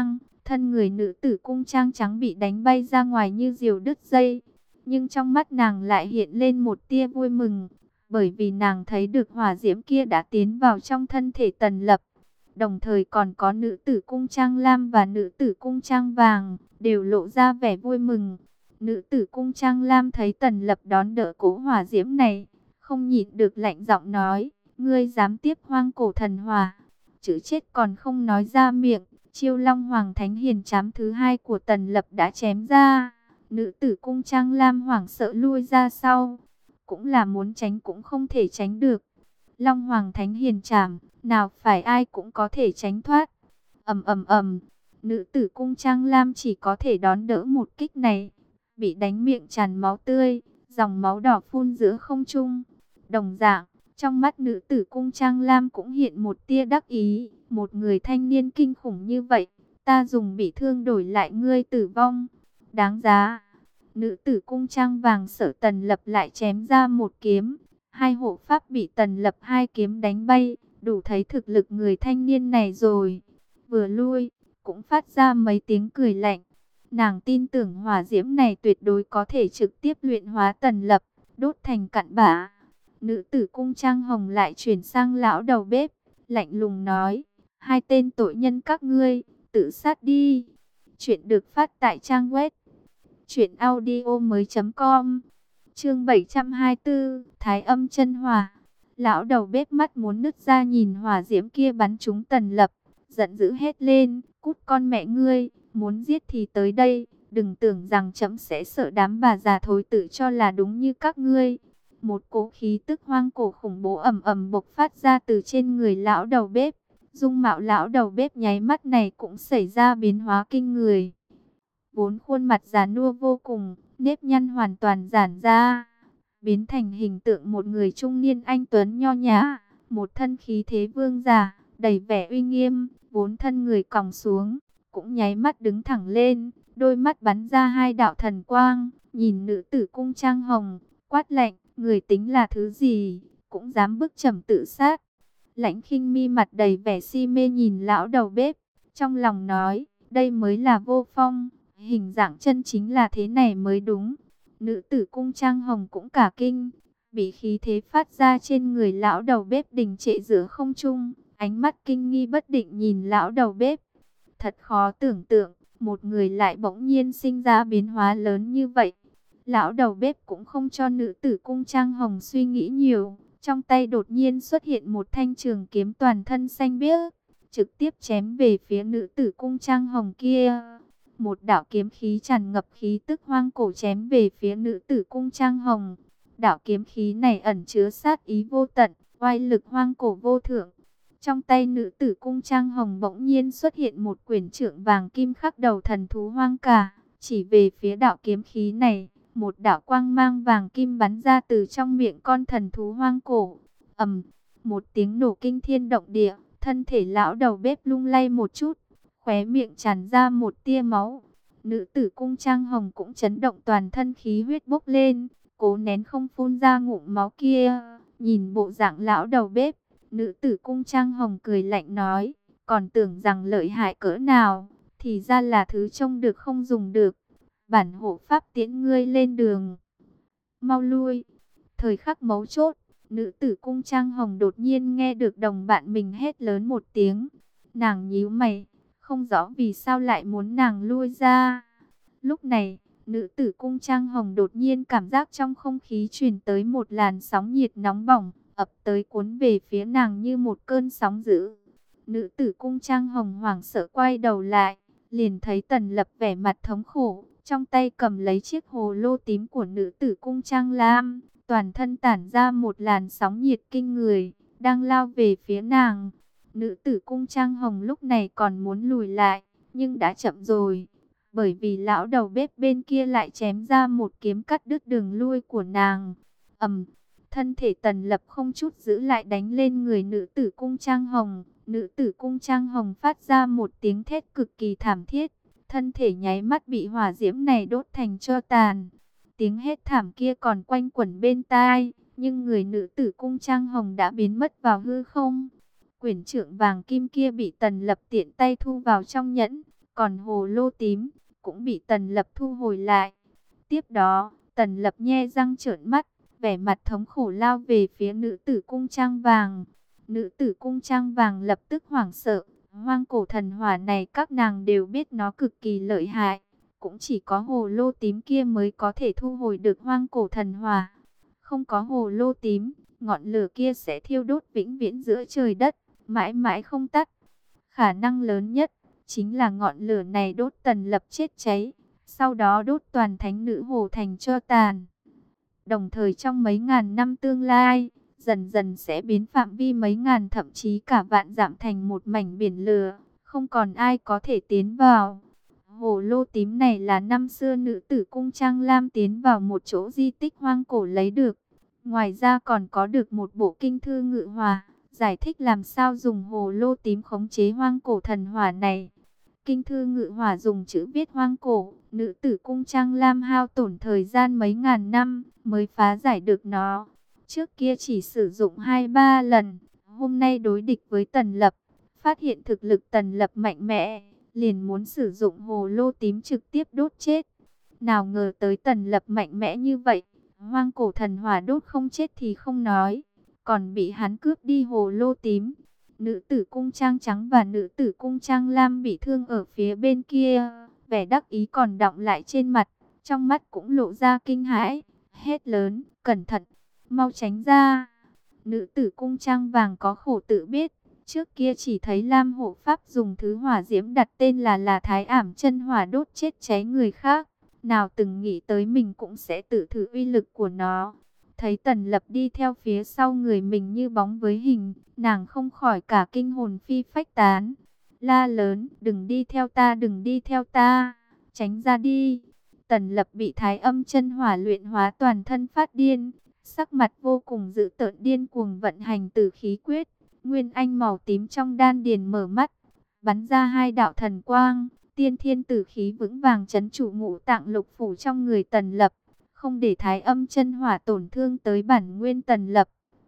Thân người nữ tử cung trang trắng bị đánh bay ra ngoài như diều đứt dây. Nhưng trong mắt nàng lại hiện lên một tia vui mừng, bởi vì nàng thấy được hỏa diễm kia đã tiến vào trong thân thể Tần Lập. Đồng thời còn có nữ tử cung trang lam và nữ tử cung trang vàng, đều lộ ra vẻ vui mừng. Nữ tử cung trang lam thấy Tần Lập đón đỡ cỗ hỏa diễm này, không nhịn được lạnh giọng nói, ngươi dám tiếp hoang cổ thần hỏa, chữ chết còn không nói ra miệng. Chiêu Long Hoàng Thánh Hiền chám thứ hai của Tần Lập đã chém ra. Nữ tử cung trang lam hoảng sợ lui ra sau, cũng là muốn tránh cũng không thể tránh được. Long Hoàng Thánh Hiền chảm, nào phải ai cũng có thể tránh thoát. Ầm ầm ầm, nữ tử cung trang lam chỉ có thể đón đỡ một kích này, bị đánh miệng tràn máu tươi, dòng máu đỏ phun giữa không trung. Đồng dạng, trong mắt nữ tử cung trang lam cũng hiện một tia đắc ý, một người thanh niên kinh khủng như vậy, ta dùng bị thương đổi lại ngươi tử vong, đáng giá. Nữ tử cung trang vàng sợ Tần Lập lại chém ra một kiếm, hai hộ pháp bị Tần Lập hai kiếm đánh bay, đủ thấy thực lực người thanh niên này rồi. Vừa lui, cũng phát ra mấy tiếng cười lạnh. Nàng tin tưởng hỏa diễm này tuyệt đối có thể trực tiếp luyện hóa Tần Lập, đốt thành cặn bã. Nữ tử cung trang hồng lại chuyển sang lão đầu bếp, lạnh lùng nói, hai tên tội nhân các ngươi, tự sát đi. Chuyện được phát tại trang web truyện audio mới chấm com. Chương bảy trăm hai mươi tư, Thái Âm chân hỏa. Lão đầu bếp mắt muốn nứt ra nhìn hỏa diễm kia bắn trúng Tần Lập, giận dữ hét lên, cút con mẹ ngươi, muốn giết thì tới đây, đừng tưởng rằng trẫm sẽ sợ đám bà già thối tự cho là đúng như các ngươi. Một cỗ khí tức hoang cổ khủng bố ầm ầm bộc phát ra từ trên người lão đầu bếp. Dung mạo lão đầu bếp nháy mắt này cũng xảy ra biến hóa kinh người. Vốn khuôn mặt già nua vô cùng, nếp nhăn hoàn toàn giãn ra, biến thành hình tượng một người trung niên anh tuấn nho nhã, một thân khí thế vương giả, đầy vẻ uy nghiêm. Vốn thân người còng xuống, cũng nháy mắt đứng thẳng lên, đôi mắt bắn ra hai đạo thần quang, nhìn nữ tử cung trang hồng, quát lạnh, người tính là thứ gì, cũng dám bức trẫm tự sát. Lãnh Khinh Mi mặt đầy vẻ si mê nhìn lão đầu bếp, trong lòng nói, đây mới là vô phong, hình dạng chân chính là thế này mới đúng. Nữ tử cung trang hồng cũng cả kinh, bị khí thế phát ra trên người lão đầu bếp đình trệ giữa không trung, ánh mắt kinh nghi bất định nhìn lão đầu bếp. Thật khó tưởng tượng, một người lại bỗng nhiên sinh ra biến hóa lớn như vậy. Lão đầu bếp cũng không cho nữ tử cung trang hồng suy nghĩ nhiều, trong tay đột nhiên xuất hiện một thanh trường kiếm toàn thân xanh biếc, trực tiếp chém về phía nữ tử cung trang hồng kia. Một đạo kiếm khí tràn ngập khí tức hoang cổ chém về phía nữ tử cung trang hồng. Đạo kiếm khí này ẩn chứa sát ý vô tận, oai lực hoang cổ vô thượng. Trong tay nữ tử cung trang hồng bỗng nhiên xuất hiện một quyển trượng vàng kim khắc đầu thần thú hoang cả, chỉ về phía đạo kiếm khí này. Một đạo quang mang vàng kim bắn ra từ trong miệng con thần thú hoang cổ. Ầm, một tiếng nổ kinh thiên động địa, thân thể lão đầu bếp lung lay một chút, khóe miệng tràn ra một tia máu. Nữ tử cung trang hồng cũng chấn động, toàn thân khí huyết bốc lên, cố nén không phun ra ngụm máu kia. Nhìn bộ dạng lão đầu bếp, nữ tử cung trang hồng cười lạnh nói, còn tưởng rằng lợi hại cỡ nào, thì ra là thứ trông được không dùng được. Bản hộ pháp tiễn ngươi lên đường, mau lui. Thời khắc mấu chốt, nữ tử cung trang hồng đột nhiên nghe được đồng bạn mình hét lớn một tiếng. Nàng nhíu mày, không rõ vì sao lại muốn nàng lui ra. Lúc này, nữ tử cung trang hồng đột nhiên cảm giác trong không khí truyền tới một làn sóng nhiệt nóng bỏng, ập tới cuốn về phía nàng như một cơn sóng dữ. Nữ tử cung trang hồng hoảng sợ quay đầu lại, liền thấy Tần Lập vẻ mặt thống khổ, trong tay cầm lấy chiếc hồ lô tím của nữ tử cung trang lam, toàn thân tản ra một làn sóng nhiệt kinh người, đang lao về phía nàng. Nữ tử cung trang hồng lúc này còn muốn lùi lại, nhưng đã chậm rồi, bởi vì lão đầu bếp bên kia lại chém ra một kiếm cắt đứt đường lui của nàng. Ầm, thân thể Tần Lập không chút giữ lại đánh lên người nữ tử cung trang hồng. Nữ tử cung trang hồng phát ra một tiếng thét cực kỳ thảm thiết, thân thể nháy mắt bị hỏa diễm này đốt thành tro tàn. Tiếng hét thảm kia còn quanh quẩn bên tai, nhưng người nữ tử cung trang hồng đã biến mất vào hư không. Quyển trượng vàng kim kia bị Tần Lập tiện tay thu vào trong nhẫn, Còn hồ lô tím cũng bị Tần Lập thu hồi lại. Tiếp đó, Tần Lập nhe răng trợn mắt, vẻ mặt thống khổ lao về phía nữ tử cung trang vàng. Nữ tử cung trang vàng lập tức hoảng sợ. Hoang cổ thần hỏa này các nàng đều biết nó cực kỳ lợi hại. Cũng chỉ có hồ lô tím kia mới có thể thu hồi được hoang cổ thần hỏa. Không có hồ lô tím, ngọn lửa kia sẽ thiêu đốt vĩnh viễn giữa trời đất, mãi mãi không tắt. Khả năng lớn nhất chính là ngọn lửa này đốt Tần Lập chết cháy, sau đó đốt toàn thánh nữ hồ thành tro tàn. Đồng thời trong mấy ngàn năm tương lai, dần dần sẽ biến phạm vi mấy ngàn thậm chí cả vạn dặm thành một mảnh biển lửa, không còn ai có thể tiến vào. Hồ lô tím này là năm xưa nữ tử cung Trang Lam tiến vào một chỗ di tích hoang cổ lấy được. Ngoài ra còn có được một bộ kinh thư ngự hỏa, giải thích làm sao dùng hồ lô tím khống chế hoang cổ thần hỏa này. Kinh thư ngự hỏa dùng chữ viết hoang cổ, nữ tử cung Trang Lam hao tổn thời gian mấy ngàn năm mới phá giải được nó. Trước kia chỉ sử dụng hai ba lần, hôm nay đối địch với Tần Lập, phát hiện thực lực Tần Lập mạnh mẽ, liền muốn sử dụng hồ lô tím trực tiếp đốt chết. Nào ngờ tới Tần Lập mạnh mẽ như vậy, hoang cổ thần hỏa đốt không chết thì không nói, còn bị hắn cướp đi hồ lô tím. Nữ tử cung trang trắng và nữ tử cung trang lam bị thương ở phía bên kia, vẻ đắc ý còn đọng lại trên mặt, trong mắt cũng lộ ra kinh hãi, hét lớn, cẩn thận, mau tránh ra. Nữ tử cung trang vàng có khổ tự biết, trước kia chỉ thấy Lam Hộ Pháp dùng thứ hỏa diễm đặt tên là là Thái Ảm Chân Hỏa đốt chết cháy người khác, nào từng nghĩ tới mình cũng sẽ tự thử uy lực của nó. Thấy Tần Lập đi theo phía sau người mình như bóng với hình, nàng không khỏi cả kinh hồn phi phách tán. La lớn, đừng đi theo ta, đừng đi theo ta, tránh ra đi. Tần Lập bị Thái Âm Chân Hỏa luyện hóa toàn thân phát điên, sắc mặt vô cùng dữ tợn, điên cuồng vận hành Tử Khí Quyết. Nguyên anh màu tím trong đan điền mở mắt, bắn ra hai đạo thần quang, tiên thiên tử khí vững vàng trấn trụ ngũ tạng lục phủ trong người Tần Lập, không để Thái Âm Chân Hỏa tổn thương tới bản nguyên Tần Lập.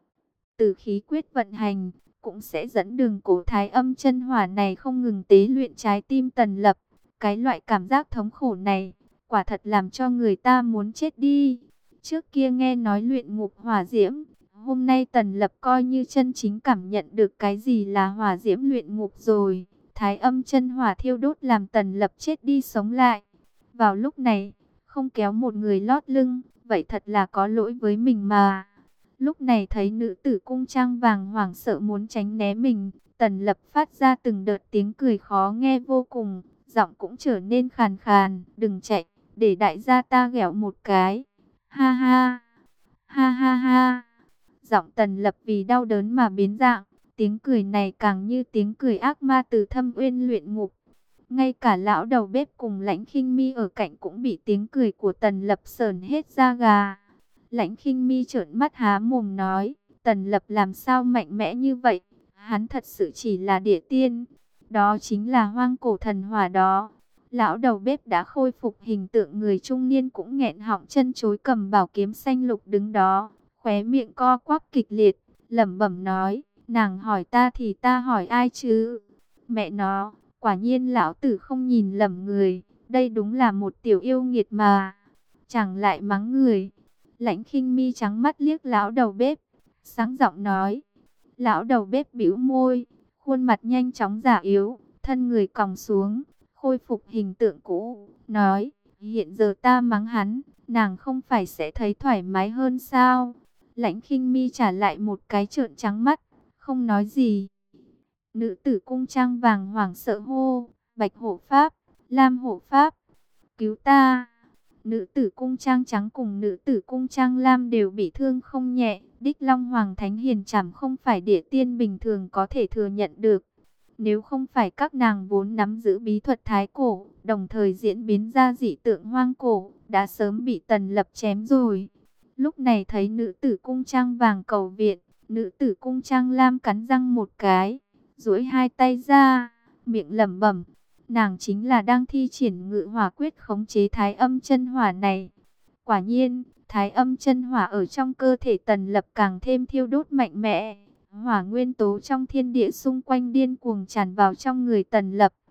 Tử khí quyết vận hành, cũng sẽ dẫn đường cổ Thái Âm Chân Hỏa này không ngừng tế luyện trái tim Tần Lập. Cái loại cảm giác thống khổ này, quả thật làm cho người ta muốn chết đi. Trước kia nghe nói luyện ngục hỏa diễm, hôm nay Tần Lập coi như chân chính cảm nhận được cái gì là hỏa diễm luyện ngục rồi. Thái Âm Chân Hỏa thiêu đốt làm Tần Lập chết đi sống lại. Vào lúc này, không kéo một người lót lưng, vậy thật là có lỗi với mình mà. Lúc này thấy nữ tử cung trang vàng hoảng sợ muốn tránh né mình, Tần Lập phát ra từng đợt tiếng cười khó nghe vô cùng, giọng cũng trở nên khàn khàn, đừng chạy, để đại gia ta ghẹo một cái. Ha ha, ha ha ha. Giọng Tần Lập vì đau đớn mà biến dạng, tiếng cười này càng như tiếng cười ác ma từ thâm uyên luyện ngục. Ngay cả lão đầu bếp cùng Lãnh Khinh Mi ở cạnh cũng bị tiếng cười của Tần Lập sởn hết da gà. Lãnh Khinh Mi trợn mắt há mồm nói, Tần Lập làm sao mạnh mẽ như vậy? Hắn thật sự chỉ là địa tiên, đó chính là hoang cổ thần hỏa đó. Lão đầu bếp đã khôi phục hình tượng người trung niên cũng nghẹn họng chân chối, cầm bảo kiếm xanh lục đứng đó, khóe miệng co quắp kịch liệt, lẩm bẩm nói, nàng hỏi ta thì ta hỏi ai chứ? Mẹ nó, quả nhiên lão tử không nhìn lầm người, đây đúng là một tiểu yêu nghiệt mà. Chẳng lại mắng người. Lãnh Khinh Mi trắng mắt liếc lão đầu bếp, sáng giọng nói. Lão đầu bếp bĩu môi, khuôn mặt nhanh chóng già yếu, thân người còng xuống, khôi phục hình tượng cũ, nói, hiện giờ ta mắng hắn, nàng không phải sẽ thấy thoải mái hơn sao? Lãnh Khinh Mi trả lại một cái trợn trắng mắt, không nói gì. Nữ tử cung trang vàng hoảng sợ hô, Bạch Hộ Pháp, Lam Hộ Pháp, cứu ta. Nữ tử cung trang trắng cùng nữ tử cung trang lam đều bị thương không nhẹ. Đích Long Hoàng Thánh Hiền Trảm không phải địa tiên bình thường có thể thừa nhận được. Nếu không phải các nàng vốn nắm giữ bí thuật thái cổ, đồng thời diễn biến ra dị tượng hoang cổ, đã sớm bị Tần Lập chém rồi. Lúc này thấy nữ tử cung trang vàng cầu viện, nữ tử cung trang lam cắn răng một cái, duỗi hai tay ra, miệng lẩm bẩm, nàng chính là đang thi triển ngự hỏa quyết khống chế Thái Âm Chân Hỏa này. Quả nhiên, Thái Âm Chân Hỏa ở trong cơ thể Tần Lập càng thêm thiêu đốt mạnh mẽ. Hỏa nguyên tố trong thiên địa xung quanh điên cuồng tràn vào trong người Tần Lập.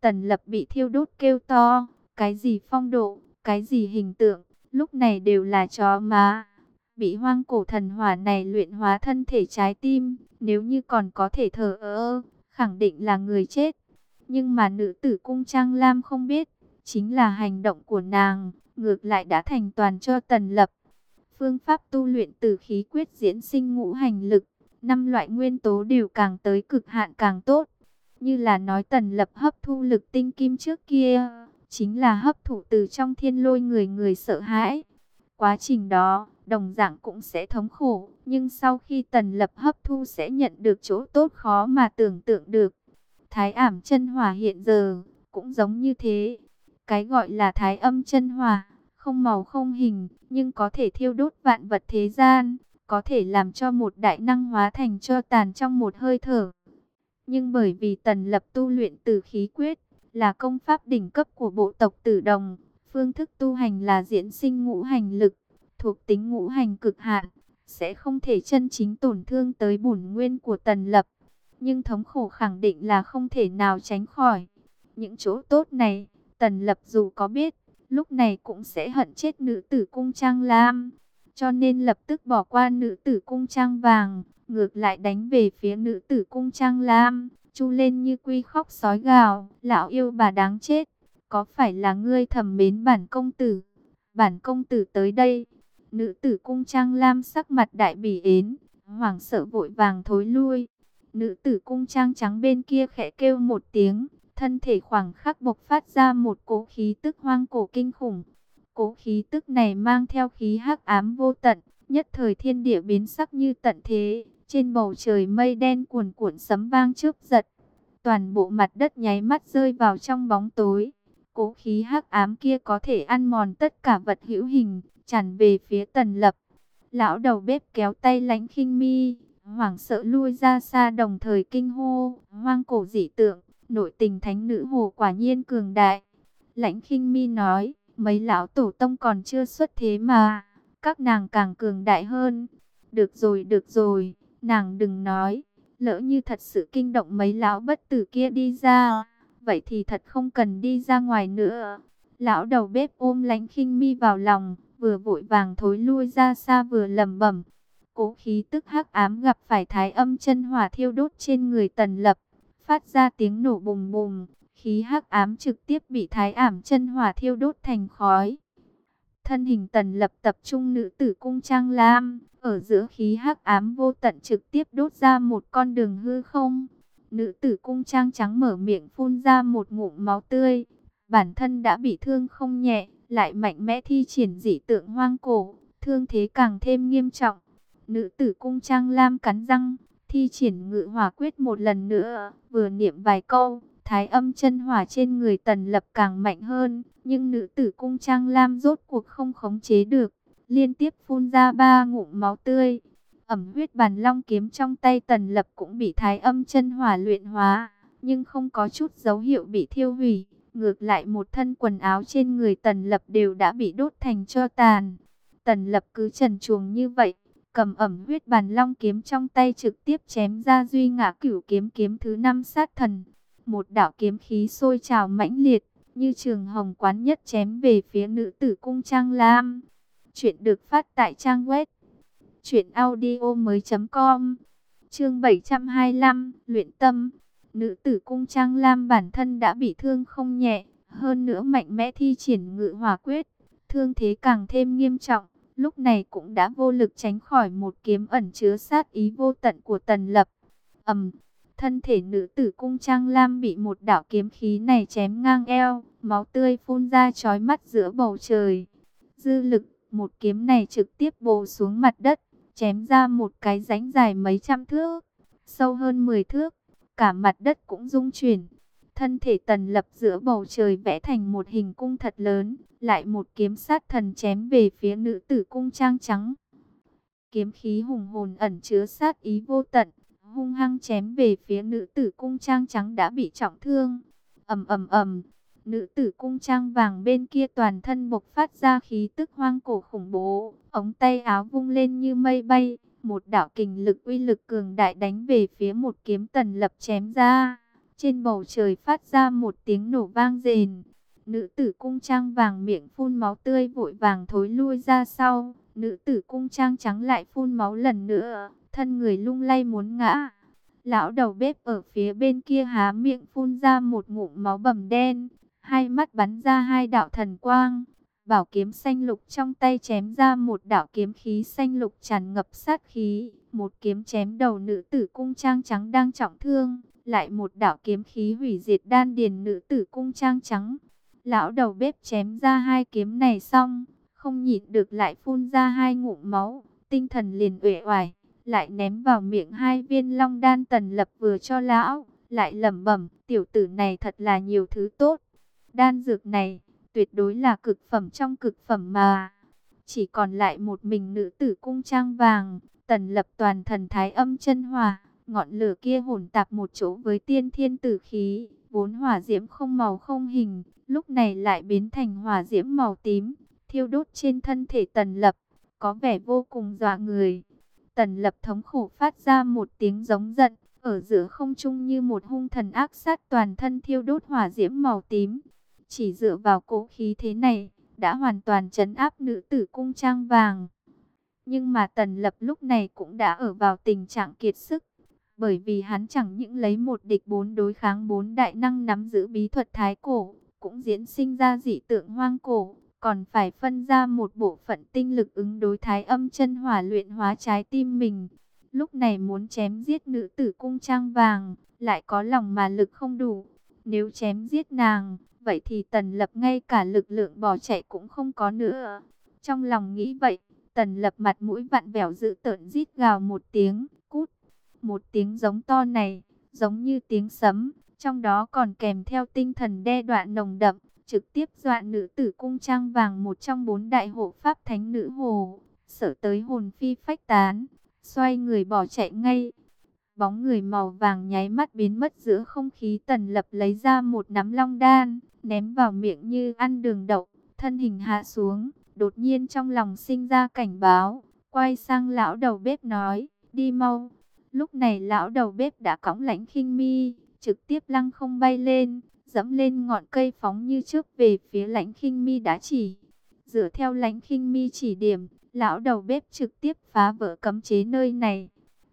Tần Lập bị thiêu đốt kêu to, cái gì phong độ, cái gì hình tượng, lúc này đều là chó má. Bị hoang cổ thần hỏa này luyện hóa thân thể trái tim, nếu như còn có thể thở ơ, khẳng định là người chết. Nhưng mà nữ tử cung Trang Lam không biết, chính là hành động của nàng, ngược lại đã thành toàn cho Tần Lập. Phương pháp tu luyện tử khí quyết diễn sinh ngũ hành lực, năm loại nguyên tố đều càng tới cực hạn càng tốt. Như là nói Tần Lập hấp thu lực tinh kim trước kia, chính là hấp thụ từ trong thiên lôi người người sợ hãi. Quá trình đó, đồng dạng cũng sẽ thống khổ, nhưng sau khi Tần Lập hấp thu sẽ nhận được chỗ tốt khó mà tưởng tượng được. Thái ảm chân hỏa hiện giờ, cũng giống như thế. Cái gọi là thái âm chân hỏa, không màu không hình, nhưng có thể thiêu đốt vạn vật thế gian, có thể làm cho một đại năng hóa thành tro tàn trong một hơi thở. Nhưng bởi vì Tần Lập tu luyện tử khí quyết, là công pháp đỉnh cấp của bộ tộc Tử Đồng, phương thức tu hành là diễn sinh ngũ hành lực, thuộc tính ngũ hành cực hạn, sẽ không thể chân chính tổn thương tới bổn nguyên của Tần Lập. Nhưng thống khổ khẳng định là không thể nào tránh khỏi. Những chỗ tốt này, Tần Lập dù có biết, lúc này cũng sẽ hận chết nữ tử cung Trang Lam. Cho nên lập tức bỏ qua nữ tử cung Trang Vàng, ngược lại đánh về phía nữ tử cung Trang Lam, chu lên như quy khóc sói gào, lão yêu bà đáng chết, có phải là ngươi thầm mến bản công tử? Bản công tử tới đây. Nữ tử cung Trang Lam sắc mặt đại bỉ ến, hoảng sợ vội vàng thối lui. Nữ tử cung Trang Trắng bên kia khẽ kêu một tiếng, thân thể khoảng khắc bộc phát ra một cỗ khí tức hoang cổ kinh khủng. Cỗ khí tức này mang theo khí hắc ám vô tận, nhất thời thiên địa biến sắc như tận thế, trên bầu trời mây đen cuồn cuộn sấm vang chớp giật. Toàn bộ mặt đất nháy mắt rơi vào trong bóng tối. Cỗ khí hắc ám kia có thể ăn mòn tất cả vật hữu hình, tràn về phía Tần Lập. Lão đầu bếp kéo tay Lãnh Khinh Mi, hoảng sợ lui ra xa, đồng thời kinh hô, hoang cổ dị tượng, nội tình thánh nữ hồ quả nhiên cường đại. Lãnh Khinh Mi nói, mấy lão tổ tông còn chưa xuất thế mà, các nàng càng cường đại hơn. Được rồi, được rồi, nàng đừng nói, lỡ như thật sự kinh động mấy lão bất tử kia đi ra, vậy thì thật không cần đi ra ngoài nữa. Lão đầu bếp ôm Lãnh Khinh Mi vào lòng, vừa vội vàng thối lui ra xa vừa lẩm bẩm. Cố khí tức hắc ám gặp phải thái âm chân hỏa thiêu đốt trên người Tần Lập, phát ra tiếng nổ bùng bùng, khí hắc ám trực tiếp bị thái ảm chân hỏa thiêu đốt thành khói. Thân hình Tần Lập tập trung nữ tử cung Trang Lam, ở giữa khí hắc ám vô tận trực tiếp đốt ra một con đường hư không. Nữ tử cung Trang Trắng mở miệng phun ra một ngụm máu tươi, bản thân đã bị thương không nhẹ, lại mạnh mẽ thi triển dị tượng hoang cổ, thương thế càng thêm nghiêm trọng. Nữ tử cung Trang Lam cắn răng, thi triển ngự hỏa quyết một lần nữa, vừa niệm vài câu, thái âm chân hỏa trên người Tần Lập càng mạnh hơn, nhưng nữ tử cung Trang Lam rốt cuộc không khống chế được, liên tiếp phun ra ba ngụm máu tươi. Ẩm huyết bàn long kiếm trong tay Tần Lập cũng bị thái âm chân hỏa luyện hóa, nhưng không có chút dấu hiệu bị thiêu hủy. Ngược lại một thân quần áo trên người Tần Lập đều đã bị đốt thành tro tàn. Tần Lập cứ trần truồng như vậy, cầm ẩm huyết bàn long kiếm trong tay trực tiếp chém ra duy ngã cửu kiếm, kiếm thứ năm sát thần. Một đạo kiếm khí sôi trào mãnh liệt, như trường hồng quán nhất chém về phía nữ tử cung Trang Lam. Chuyện được phát tại trang web truyện audio mới chấm com. Chương bảy trăm hai mươi lăm, luyện tâm. Nữ tử cung Trang Lam bản thân đã bị thương không nhẹ, hơn nữa mạnh mẽ thi triển ngự hỏa quyết, thương thế càng thêm nghiêm trọng, lúc này cũng đã vô lực tránh khỏi một kiếm ẩn chứa sát ý vô tận của Tần Lập. Ầm, thân thể nữ tử cung Trang Lam bị một đạo kiếm khí này chém ngang eo, máu tươi phun ra chói mắt giữa bầu trời. Dư lực, một kiếm này trực tiếp bổ xuống mặt đất, chém ra một cái rãnh dài mấy trăm thước, sâu hơn mười thước. Cả mặt đất cũng rung chuyển. Thân thể Tần Lập giữa bầu trời vẽ thành một hình cung thật lớn, lại một kiếm sát thần chém về phía nữ tử cung Trang Trắng. Kiếm khí hùng hồn ẩn chứa sát ý vô tận, hung hăng chém về phía nữ tử cung Trang Trắng đã bị trọng thương. Ầm ầm ầm, nữ tử cung Trang Vàng bên kia toàn thân bộc phát ra khí tức hoang cổ khủng bố, ống tay áo vung lên như mây bay. Một đạo kình lực uy lực cường đại đánh về phía một kiếm Tần Lập chém ra. Trên bầu trời phát ra một tiếng nổ vang rền. Nữ tử cung trang vàng miệng phun máu tươi vội vàng thối lui ra sau. Nữ tử cung trang trắng lại phun máu lần nữa, thân người lung lay muốn ngã. Lão đầu bếp ở phía bên kia há miệng phun ra một ngụm máu bầm đen, hai mắt bắn ra hai đạo thần quang. Bảo kiếm xanh lục trong tay chém ra một đạo kiếm khí xanh lục tràn ngập sát khí, một kiếm chém đầu nữ tử cung trang trắng đang trọng thương, lại một đạo kiếm khí hủy diệt đan điền nữ tử cung trang trắng. Lão đầu bếp chém ra hai kiếm này xong, không nhịn được lại phun ra hai ngụm máu, tinh thần liền uể oải, lại ném vào miệng hai viên long đan. Tần Lập vừa cho lão, lại lẩm bẩm, tiểu tử này thật là nhiều thứ tốt. Đan dược này tuyệt đối là cực phẩm trong cực phẩm mà. Chỉ còn lại một mình nữ tử cung trang vàng. Tần Lập toàn thần thái âm chân hỏa, ngọn lửa kia hỗn tạp một chỗ với tiên thiên tử khí, vốn hỏa diễm không màu không hình, lúc này lại biến thành hỏa diễm màu tím, thiêu đốt trên thân thể Tần Lập, có vẻ vô cùng dọa người. Tần Lập thống khổ phát ra một tiếng giống giận, ở giữa không trung như một hung thần ác sát, toàn thân thiêu đốt hỏa diễm màu tím. Chỉ dựa vào cỗ khí thế này, đã hoàn toàn trấn áp nữ tử cung trang vàng. Nhưng mà Tần Lập lúc này cũng đã ở vào tình trạng kiệt sức, bởi vì hắn chẳng những lấy một địch bốn đối kháng bốn đại năng nắm giữ bí thuật thái cổ, cũng diễn sinh ra dị tượng hoang cổ, còn phải phân ra một bộ phận tinh lực ứng đối thái âm chân hỏa luyện hóa trái tim mình. Lúc này muốn chém giết nữ tử cung trang vàng, lại có lòng mà lực không đủ. Nếu chém giết nàng, vậy thì Tần Lập ngay cả lực lượng bỏ chạy cũng không có nữa. Trong lòng nghĩ vậy, Tần Lập mặt mũi vặn vẹo dữ tợn rít gào một tiếng, cút. Một tiếng giống to này, giống như tiếng sấm, trong đó còn kèm theo tinh thần đe dọa nồng đậm, trực tiếp dọa nữ tử cung trang vàng, một trong bốn đại hộ pháp thánh nữ hồ, sợ tới hồn phi phách tán, xoay người bỏ chạy ngay. Bóng người màu vàng nháy mắt biến mất giữa không khí. Tần Lập lấy ra một nắm long đan, ném vào miệng như ăn đường đậu, thân hình hạ xuống, đột nhiên trong lòng sinh ra cảnh báo, quay sang lão đầu bếp nói, đi mau. Lúc này lão đầu bếp đã cõng Lãnh Khinh Mi, trực tiếp lăng không bay lên, dẫm lên ngọn cây phóng như trước về phía Lãnh Khinh Mi đã chỉ. Dựa theo Lãnh Khinh Mi chỉ điểm, lão đầu bếp trực tiếp phá vỡ cấm chế nơi này.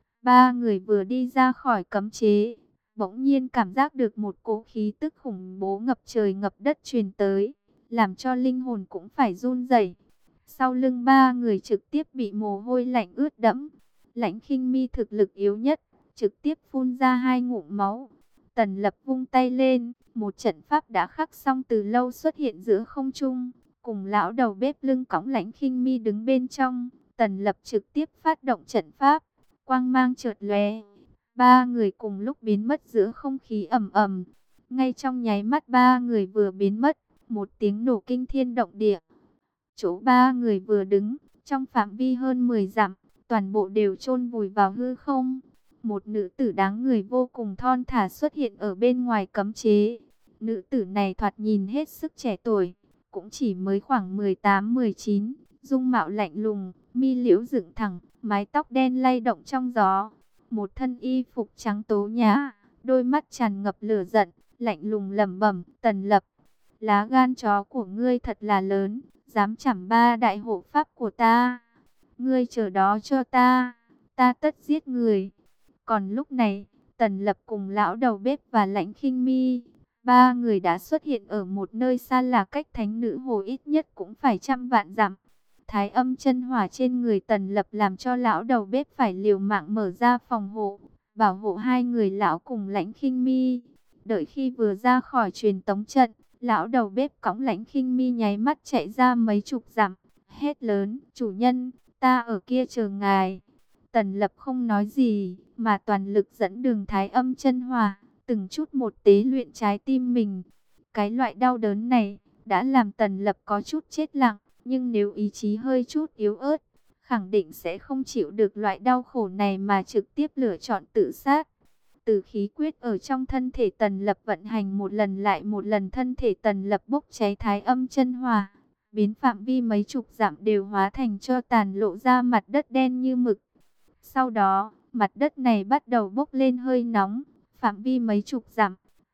Ba người vừa đi ra khỏi cấm chế, bỗng nhiên cảm giác được một cỗ khí tức khủng bố ngập trời ngập đất truyền tới, làm cho linh hồn cũng phải run rẩy. Sau lưng ba người trực tiếp bị mồ hôi lạnh ướt đẫm. Lãnh Khinh Mi thực lực yếu nhất, trực tiếp phun ra hai ngụm máu. Tần Lập vung tay lên, một trận pháp đã khắc xong từ lâu xuất hiện giữa không trung, cùng lão đầu bếp lưng cõng Lãnh Khinh Mi đứng bên trong. Tần Lập trực tiếp phát động trận pháp, quang mang chợt lóe, ba người cùng lúc biến mất giữa không khí ầm ầm. Ngay trong nháy mắt ba người vừa biến mất, một tiếng nổ kinh thiên động địa. Chỗ ba người vừa đứng, trong phạm vi hơn mười dặm, toàn bộ đều chôn vùi vào hư không. Một nữ tử đáng người vô cùng thon thả xuất hiện ở bên ngoài cấm chế. Nữ tử này thoạt nhìn hết sức trẻ tuổi, cũng chỉ mới khoảng mười tám mười chín, dung mạo lạnh lùng, mi liễu dựng thẳng, mái tóc đen lay động trong gió. Một thân y phục trắng tố nhã, đôi mắt tràn ngập lửa giận, lạnh lùng lẩm bẩm, Tần Lập, lá gan chó của ngươi thật là lớn, dám chảm ba đại hộ pháp của ta. Ngươi chờ đó cho ta, ta tất giết người. Còn lúc này, Tần Lập cùng lão đầu bếp và Lãnh Khinh Mi, ba người đã xuất hiện ở một nơi xa lạ cách thánh nữ hồ ít nhất cũng phải trăm vạn dặm. Thái âm chân hỏa trên người Tần Lập làm cho lão đầu bếp phải liều mạng mở ra phòng hộ, bảo hộ hai người lão cùng Lãnh Khinh Mi. Đợi khi vừa ra khỏi truyền tống trận, lão đầu bếp cõng Lãnh Khinh Mi nháy mắt chạy ra mấy chục dặm, hét lớn, chủ nhân, ta ở kia chờ ngài. Tần Lập không nói gì, mà toàn lực dẫn đường thái âm chân hỏa, từng chút một tế luyện trái tim mình. Cái loại đau đớn này, đã làm Tần Lập có chút chết lặng, nhưng nếu ý chí hơi chút yếu ớt, khẳng định sẽ không chịu được loại đau khổ này mà trực tiếp lựa chọn tự sát. Từ khí quyết ở trong thân thể Tần Lập vận hành một lần lại một lần, thân thể Tần Lập bốc cháy thái âm chân hỏa, biến phạm vi mấy chục dặm đều hóa thành tro tàn, lộ ra mặt đất đen như mực. Sau đó, mặt đất này bắt đầu bốc lên hơi nóng, phạm vi mấy chục dặm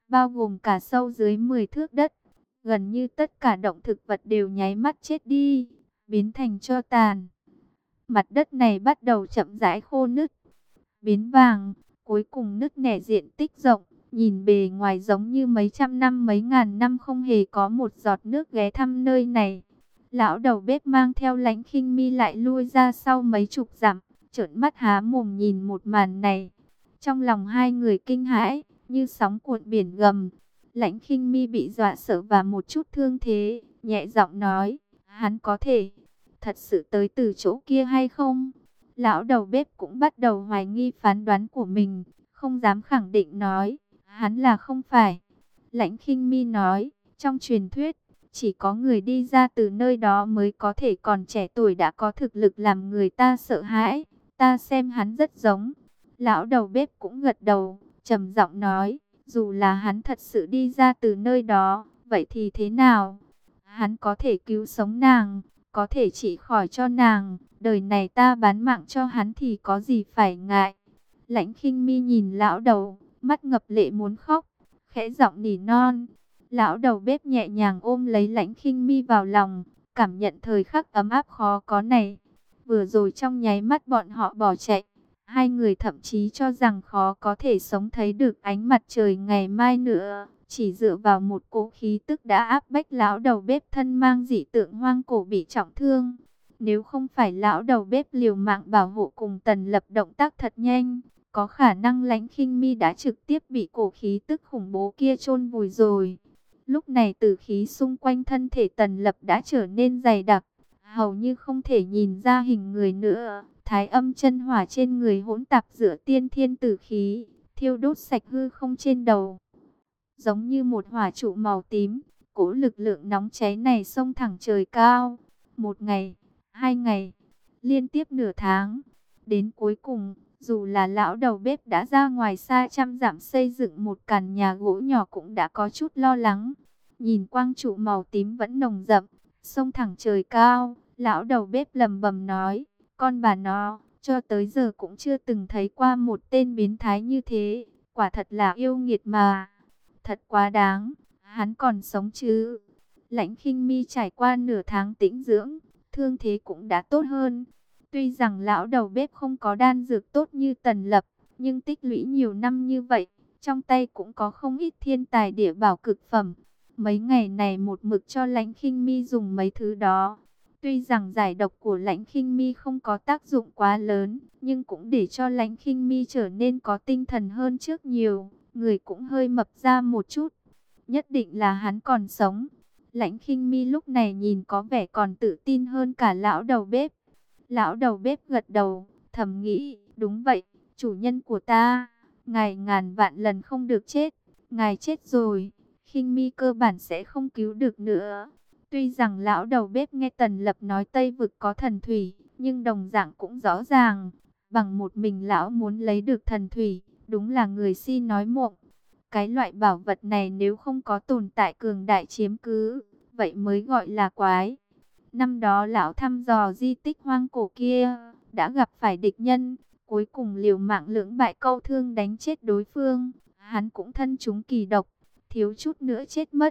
bao gồm cả sâu dưới mười thước đất. Gần như tất cả động thực vật đều nháy mắt chết đi, biến thành tro tàn. Mặt đất này bắt đầu chậm rãi khô nứt, biến vàng, cuối cùng nứt nẻ diện tích rộng, nhìn bề ngoài giống như mấy trăm năm mấy ngàn năm không hề có một giọt nước ghé thăm nơi này. Lão đầu bếp mang theo Lãnh Khinh Mi lại lui ra sau mấy chục dặm, trợn mắt há mồm nhìn một màn này. Trong lòng hai người kinh hãi, như sóng cuộn biển gầm. Lãnh Khinh Mi bị dọa sợ và một chút thương thế, nhẹ giọng nói, hắn có thể thật sự tới từ chỗ kia hay không? Lão đầu bếp cũng bắt đầu hoài nghi phán đoán của mình, không dám khẳng định nói, hắn là không phải. Lãnh Khinh Mi nói, trong truyền thuyết, chỉ có người đi ra từ nơi đó mới có thể còn trẻ tuổi đã có thực lực làm người ta sợ hãi. Ta xem hắn rất giống. Lão đầu bếp cũng gật đầu, trầm giọng nói, dù là hắn thật sự đi ra từ nơi đó, vậy thì thế nào? Hắn có thể cứu sống nàng, có thể trị khỏi cho nàng, đời này ta bán mạng cho hắn thì có gì phải ngại. Lãnh Khinh Mi nhìn lão đầu, mắt ngập lệ muốn khóc, khẽ giọng nỉ non. Lão đầu bếp nhẹ nhàng ôm lấy Lãnh Khinh Mi vào lòng, cảm nhận thời khắc ấm áp khó có này. Vừa rồi trong nháy mắt bọn họ bỏ chạy, hai người thậm chí cho rằng khó có thể sống thấy được ánh mặt trời ngày mai nữa. Chỉ dựa vào một cỗ khí tức đã áp bách lão đầu bếp thân mang dị tượng hoang cổ bị trọng thương. Nếu không phải lão đầu bếp liều mạng bảo hộ cùng Tần Lập động tác thật nhanh, có khả năng Lãnh Khinh Mi đã trực tiếp bị cổ khí tức khủng bố kia chôn vùi rồi. Lúc này tử khí xung quanh thân thể Tần Lập đã trở nên dày đặc, hầu như không thể nhìn ra hình người nữa. Thái âm chân hỏa trên người hỗn tạp giữa tiên thiên tử khí, thiêu đốt sạch hư không trên đầu. Giống như một hỏa trụ màu tím, cỗ lực lượng nóng cháy này xông thẳng trời cao. Một ngày, hai ngày, liên tiếp nửa tháng. Đến cuối cùng, dù là lão đầu bếp đã ra ngoài xa trăm dặm xây dựng một căn nhà gỗ nhỏ cũng đã có chút lo lắng. Nhìn quang trụ màu tím vẫn nồng đậm, xông thẳng trời cao, lão đầu bếp lầm bầm nói, con bà nó, cho tới giờ cũng chưa từng thấy qua một tên biến thái như thế, quả thật là yêu nghiệt mà. Thật quá đáng, hắn còn sống chứ. Lãnh Khinh Mi trải qua nửa tháng tĩnh dưỡng, thương thế cũng đã tốt hơn. Tuy rằng lão đầu bếp không có đan dược tốt như Tần Lập, nhưng tích lũy nhiều năm như vậy, trong tay cũng có không ít thiên tài địa bảo cực phẩm. Mấy ngày này một mực cho Lãnh Khinh Mi dùng mấy thứ đó. Tuy rằng giải độc của Lãnh Khinh Mi không có tác dụng quá lớn, nhưng cũng để cho Lãnh Khinh Mi trở nên có tinh thần hơn trước nhiều. Người cũng hơi mập ra một chút. Nhất định là hắn còn sống. Lãnh Khinh Mi lúc này nhìn có vẻ còn tự tin hơn cả lão đầu bếp. Lão đầu bếp gật đầu, thầm nghĩ, đúng vậy, chủ nhân của ta, ngài ngàn vạn lần không được chết. Ngài chết rồi, Khinh Mi cơ bản sẽ không cứu được nữa. Tuy rằng lão đầu bếp nghe Tần Lập nói Tây Vực có thần thủy, nhưng đồng dạng cũng rõ ràng, bằng một mình lão muốn lấy được thần thủy, đúng là người si nói mộng. Cái loại bảo vật này nếu không có tồn tại cường đại chiếm cứ, vậy mới gọi là quái. Năm đó lão thăm dò di tích hoang cổ kia, đã gặp phải địch nhân, cuối cùng liều mạng lưỡng bại câu thương đánh chết đối phương. Hắn cũng thân chúng kỳ độc, thiếu chút nữa chết mất.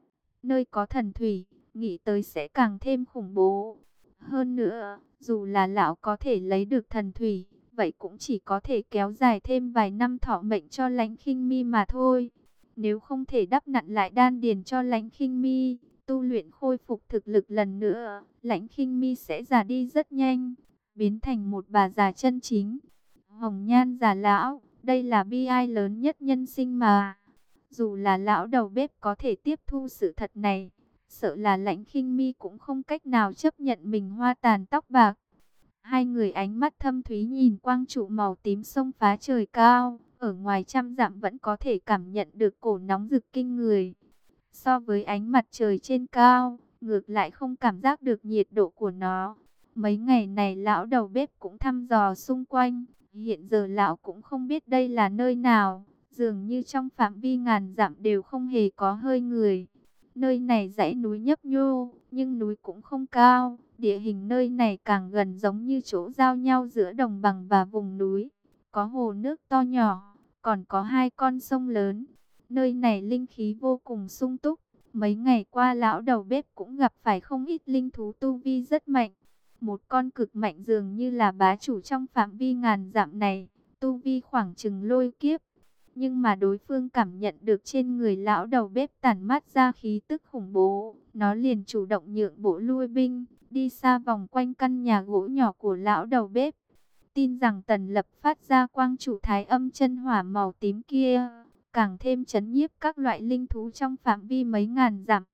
Nơi có thần thủy, nghĩ tới sẽ càng thêm khủng bố. Hơn nữa, dù là lão có thể lấy được thần thủy, vậy cũng chỉ có thể kéo dài thêm vài năm thọ mệnh cho Lãnh Khinh Mi mà thôi. Nếu không thể đắp nặn lại đan điền cho Lãnh Khinh Mi, tu luyện khôi phục thực lực lần nữa, Lãnh Khinh Mi sẽ già đi rất nhanh, biến thành một bà già chân chính. Hồng nhan già lão, đây là bi ai lớn nhất nhân sinh mà. Dù là lão đầu bếp có thể tiếp thu sự thật này, sợ là Lãnh Khinh Mi cũng không cách nào chấp nhận mình hoa tàn tóc bạc. Hai người ánh mắt thâm thúy nhìn quang trụ màu tím xông phá trời cao, ở ngoài trăm dặm vẫn có thể cảm nhận được cổ nóng rực kinh người. So với ánh mặt trời trên cao, ngược lại không cảm giác được nhiệt độ của nó. Mấy ngày này lão đầu bếp cũng thăm dò xung quanh, hiện giờ lão cũng không biết đây là nơi nào, dường như trong phạm vi ngàn dặm đều không hề có hơi người. Nơi này dãy núi nhấp nhô, nhưng núi cũng không cao. Địa hình nơi này càng gần giống như chỗ giao nhau giữa đồng bằng và vùng núi. Có hồ nước to nhỏ, còn có hai con sông lớn. Nơi này linh khí vô cùng sung túc. Mấy ngày qua lão đầu bếp cũng gặp phải không ít linh thú tu vi rất mạnh. Một con cực mạnh dường như là bá chủ trong phạm vi ngàn dặm này, tu vi khoảng chừng lôi kiếp. Nhưng mà đối phương cảm nhận được trên người lão đầu bếp tản mát ra khí tức khủng bố. Nó liền chủ động nhượng bộ lui binh, đi xa vòng quanh căn nhà gỗ nhỏ của lão đầu bếp. Tin rằng Tần Lập phát ra quang trụ thái âm chân hỏa màu tím kia, càng thêm chấn nhiếp các loại linh thú trong phạm vi mấy ngàn dặm.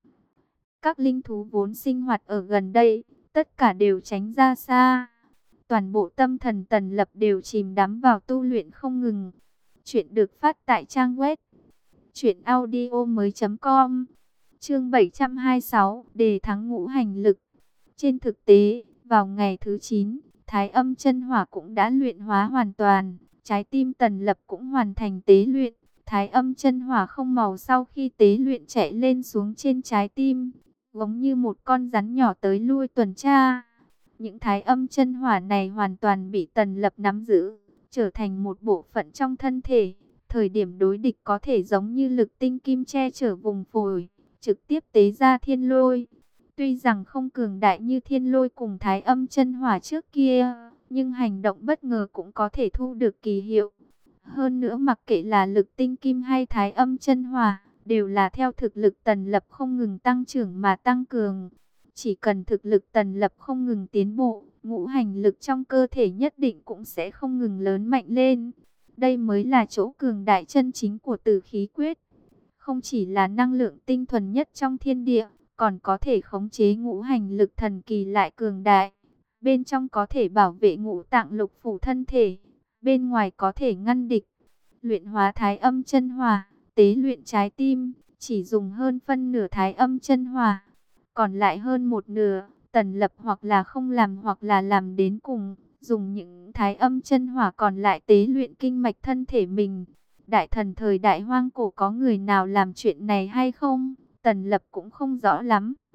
Các linh thú vốn sinh hoạt ở gần đây, tất cả đều tránh ra xa. Toàn bộ tâm thần Tần Lập đều chìm đắm vào tu luyện không ngừng. Chuyện được phát tại trang web truyện audio mới chấm com. Chương bảy trăm hai mươi sáu, đề thắng ngũ hành lực. Trên thực tế, vào ngày thứ chín, Thái âm chân hỏa cũng đã luyện hóa hoàn toàn, trái tim Tần Lập cũng hoàn thành tế luyện. Thái âm chân hỏa không màu sau khi tế luyện chạy lên xuống trên trái tim, giống như một con rắn nhỏ tới lui tuần tra. Những thái âm chân hỏa này hoàn toàn bị Tần Lập nắm giữ, trở thành một bộ phận trong thân thể. Thời điểm đối địch có thể giống như lực tinh kim che chở vùng phổi, trực tiếp tế ra thiên lôi. Tuy rằng không cường đại như thiên lôi cùng thái âm chân hỏa trước kia, nhưng hành động bất ngờ cũng có thể thu được kỳ hiệu. Hơn nữa mặc kệ là lực tinh kim hay thái âm chân hỏa, đều là theo thực lực Tần Lập không ngừng tăng trưởng mà tăng cường. Chỉ cần thực lực Tần Lập không ngừng tiến bộ, ngũ hành lực trong cơ thể nhất định cũng sẽ không ngừng lớn mạnh lên. Đây mới là chỗ cường đại chân chính của Tử Khí Quyết. Không chỉ là năng lượng tinh thuần nhất trong thiên địa, còn có thể khống chế ngũ hành lực thần kỳ lại cường đại. Bên trong có thể bảo vệ ngũ tạng lục phủ thân thể, bên ngoài có thể ngăn địch. Luyện hóa thái âm chân hỏa, tế luyện trái tim, chỉ dùng hơn phân nửa thái âm chân hỏa. Còn lại hơn một nửa, Tần Lập hoặc là không làm hoặc là làm đến cùng, dùng những thái âm chân hỏa còn lại tế luyện kinh mạch thân thể mình. Đại thần thời đại hoang cổ có người nào làm chuyện này hay không? Tần Lập cũng không rõ lắm.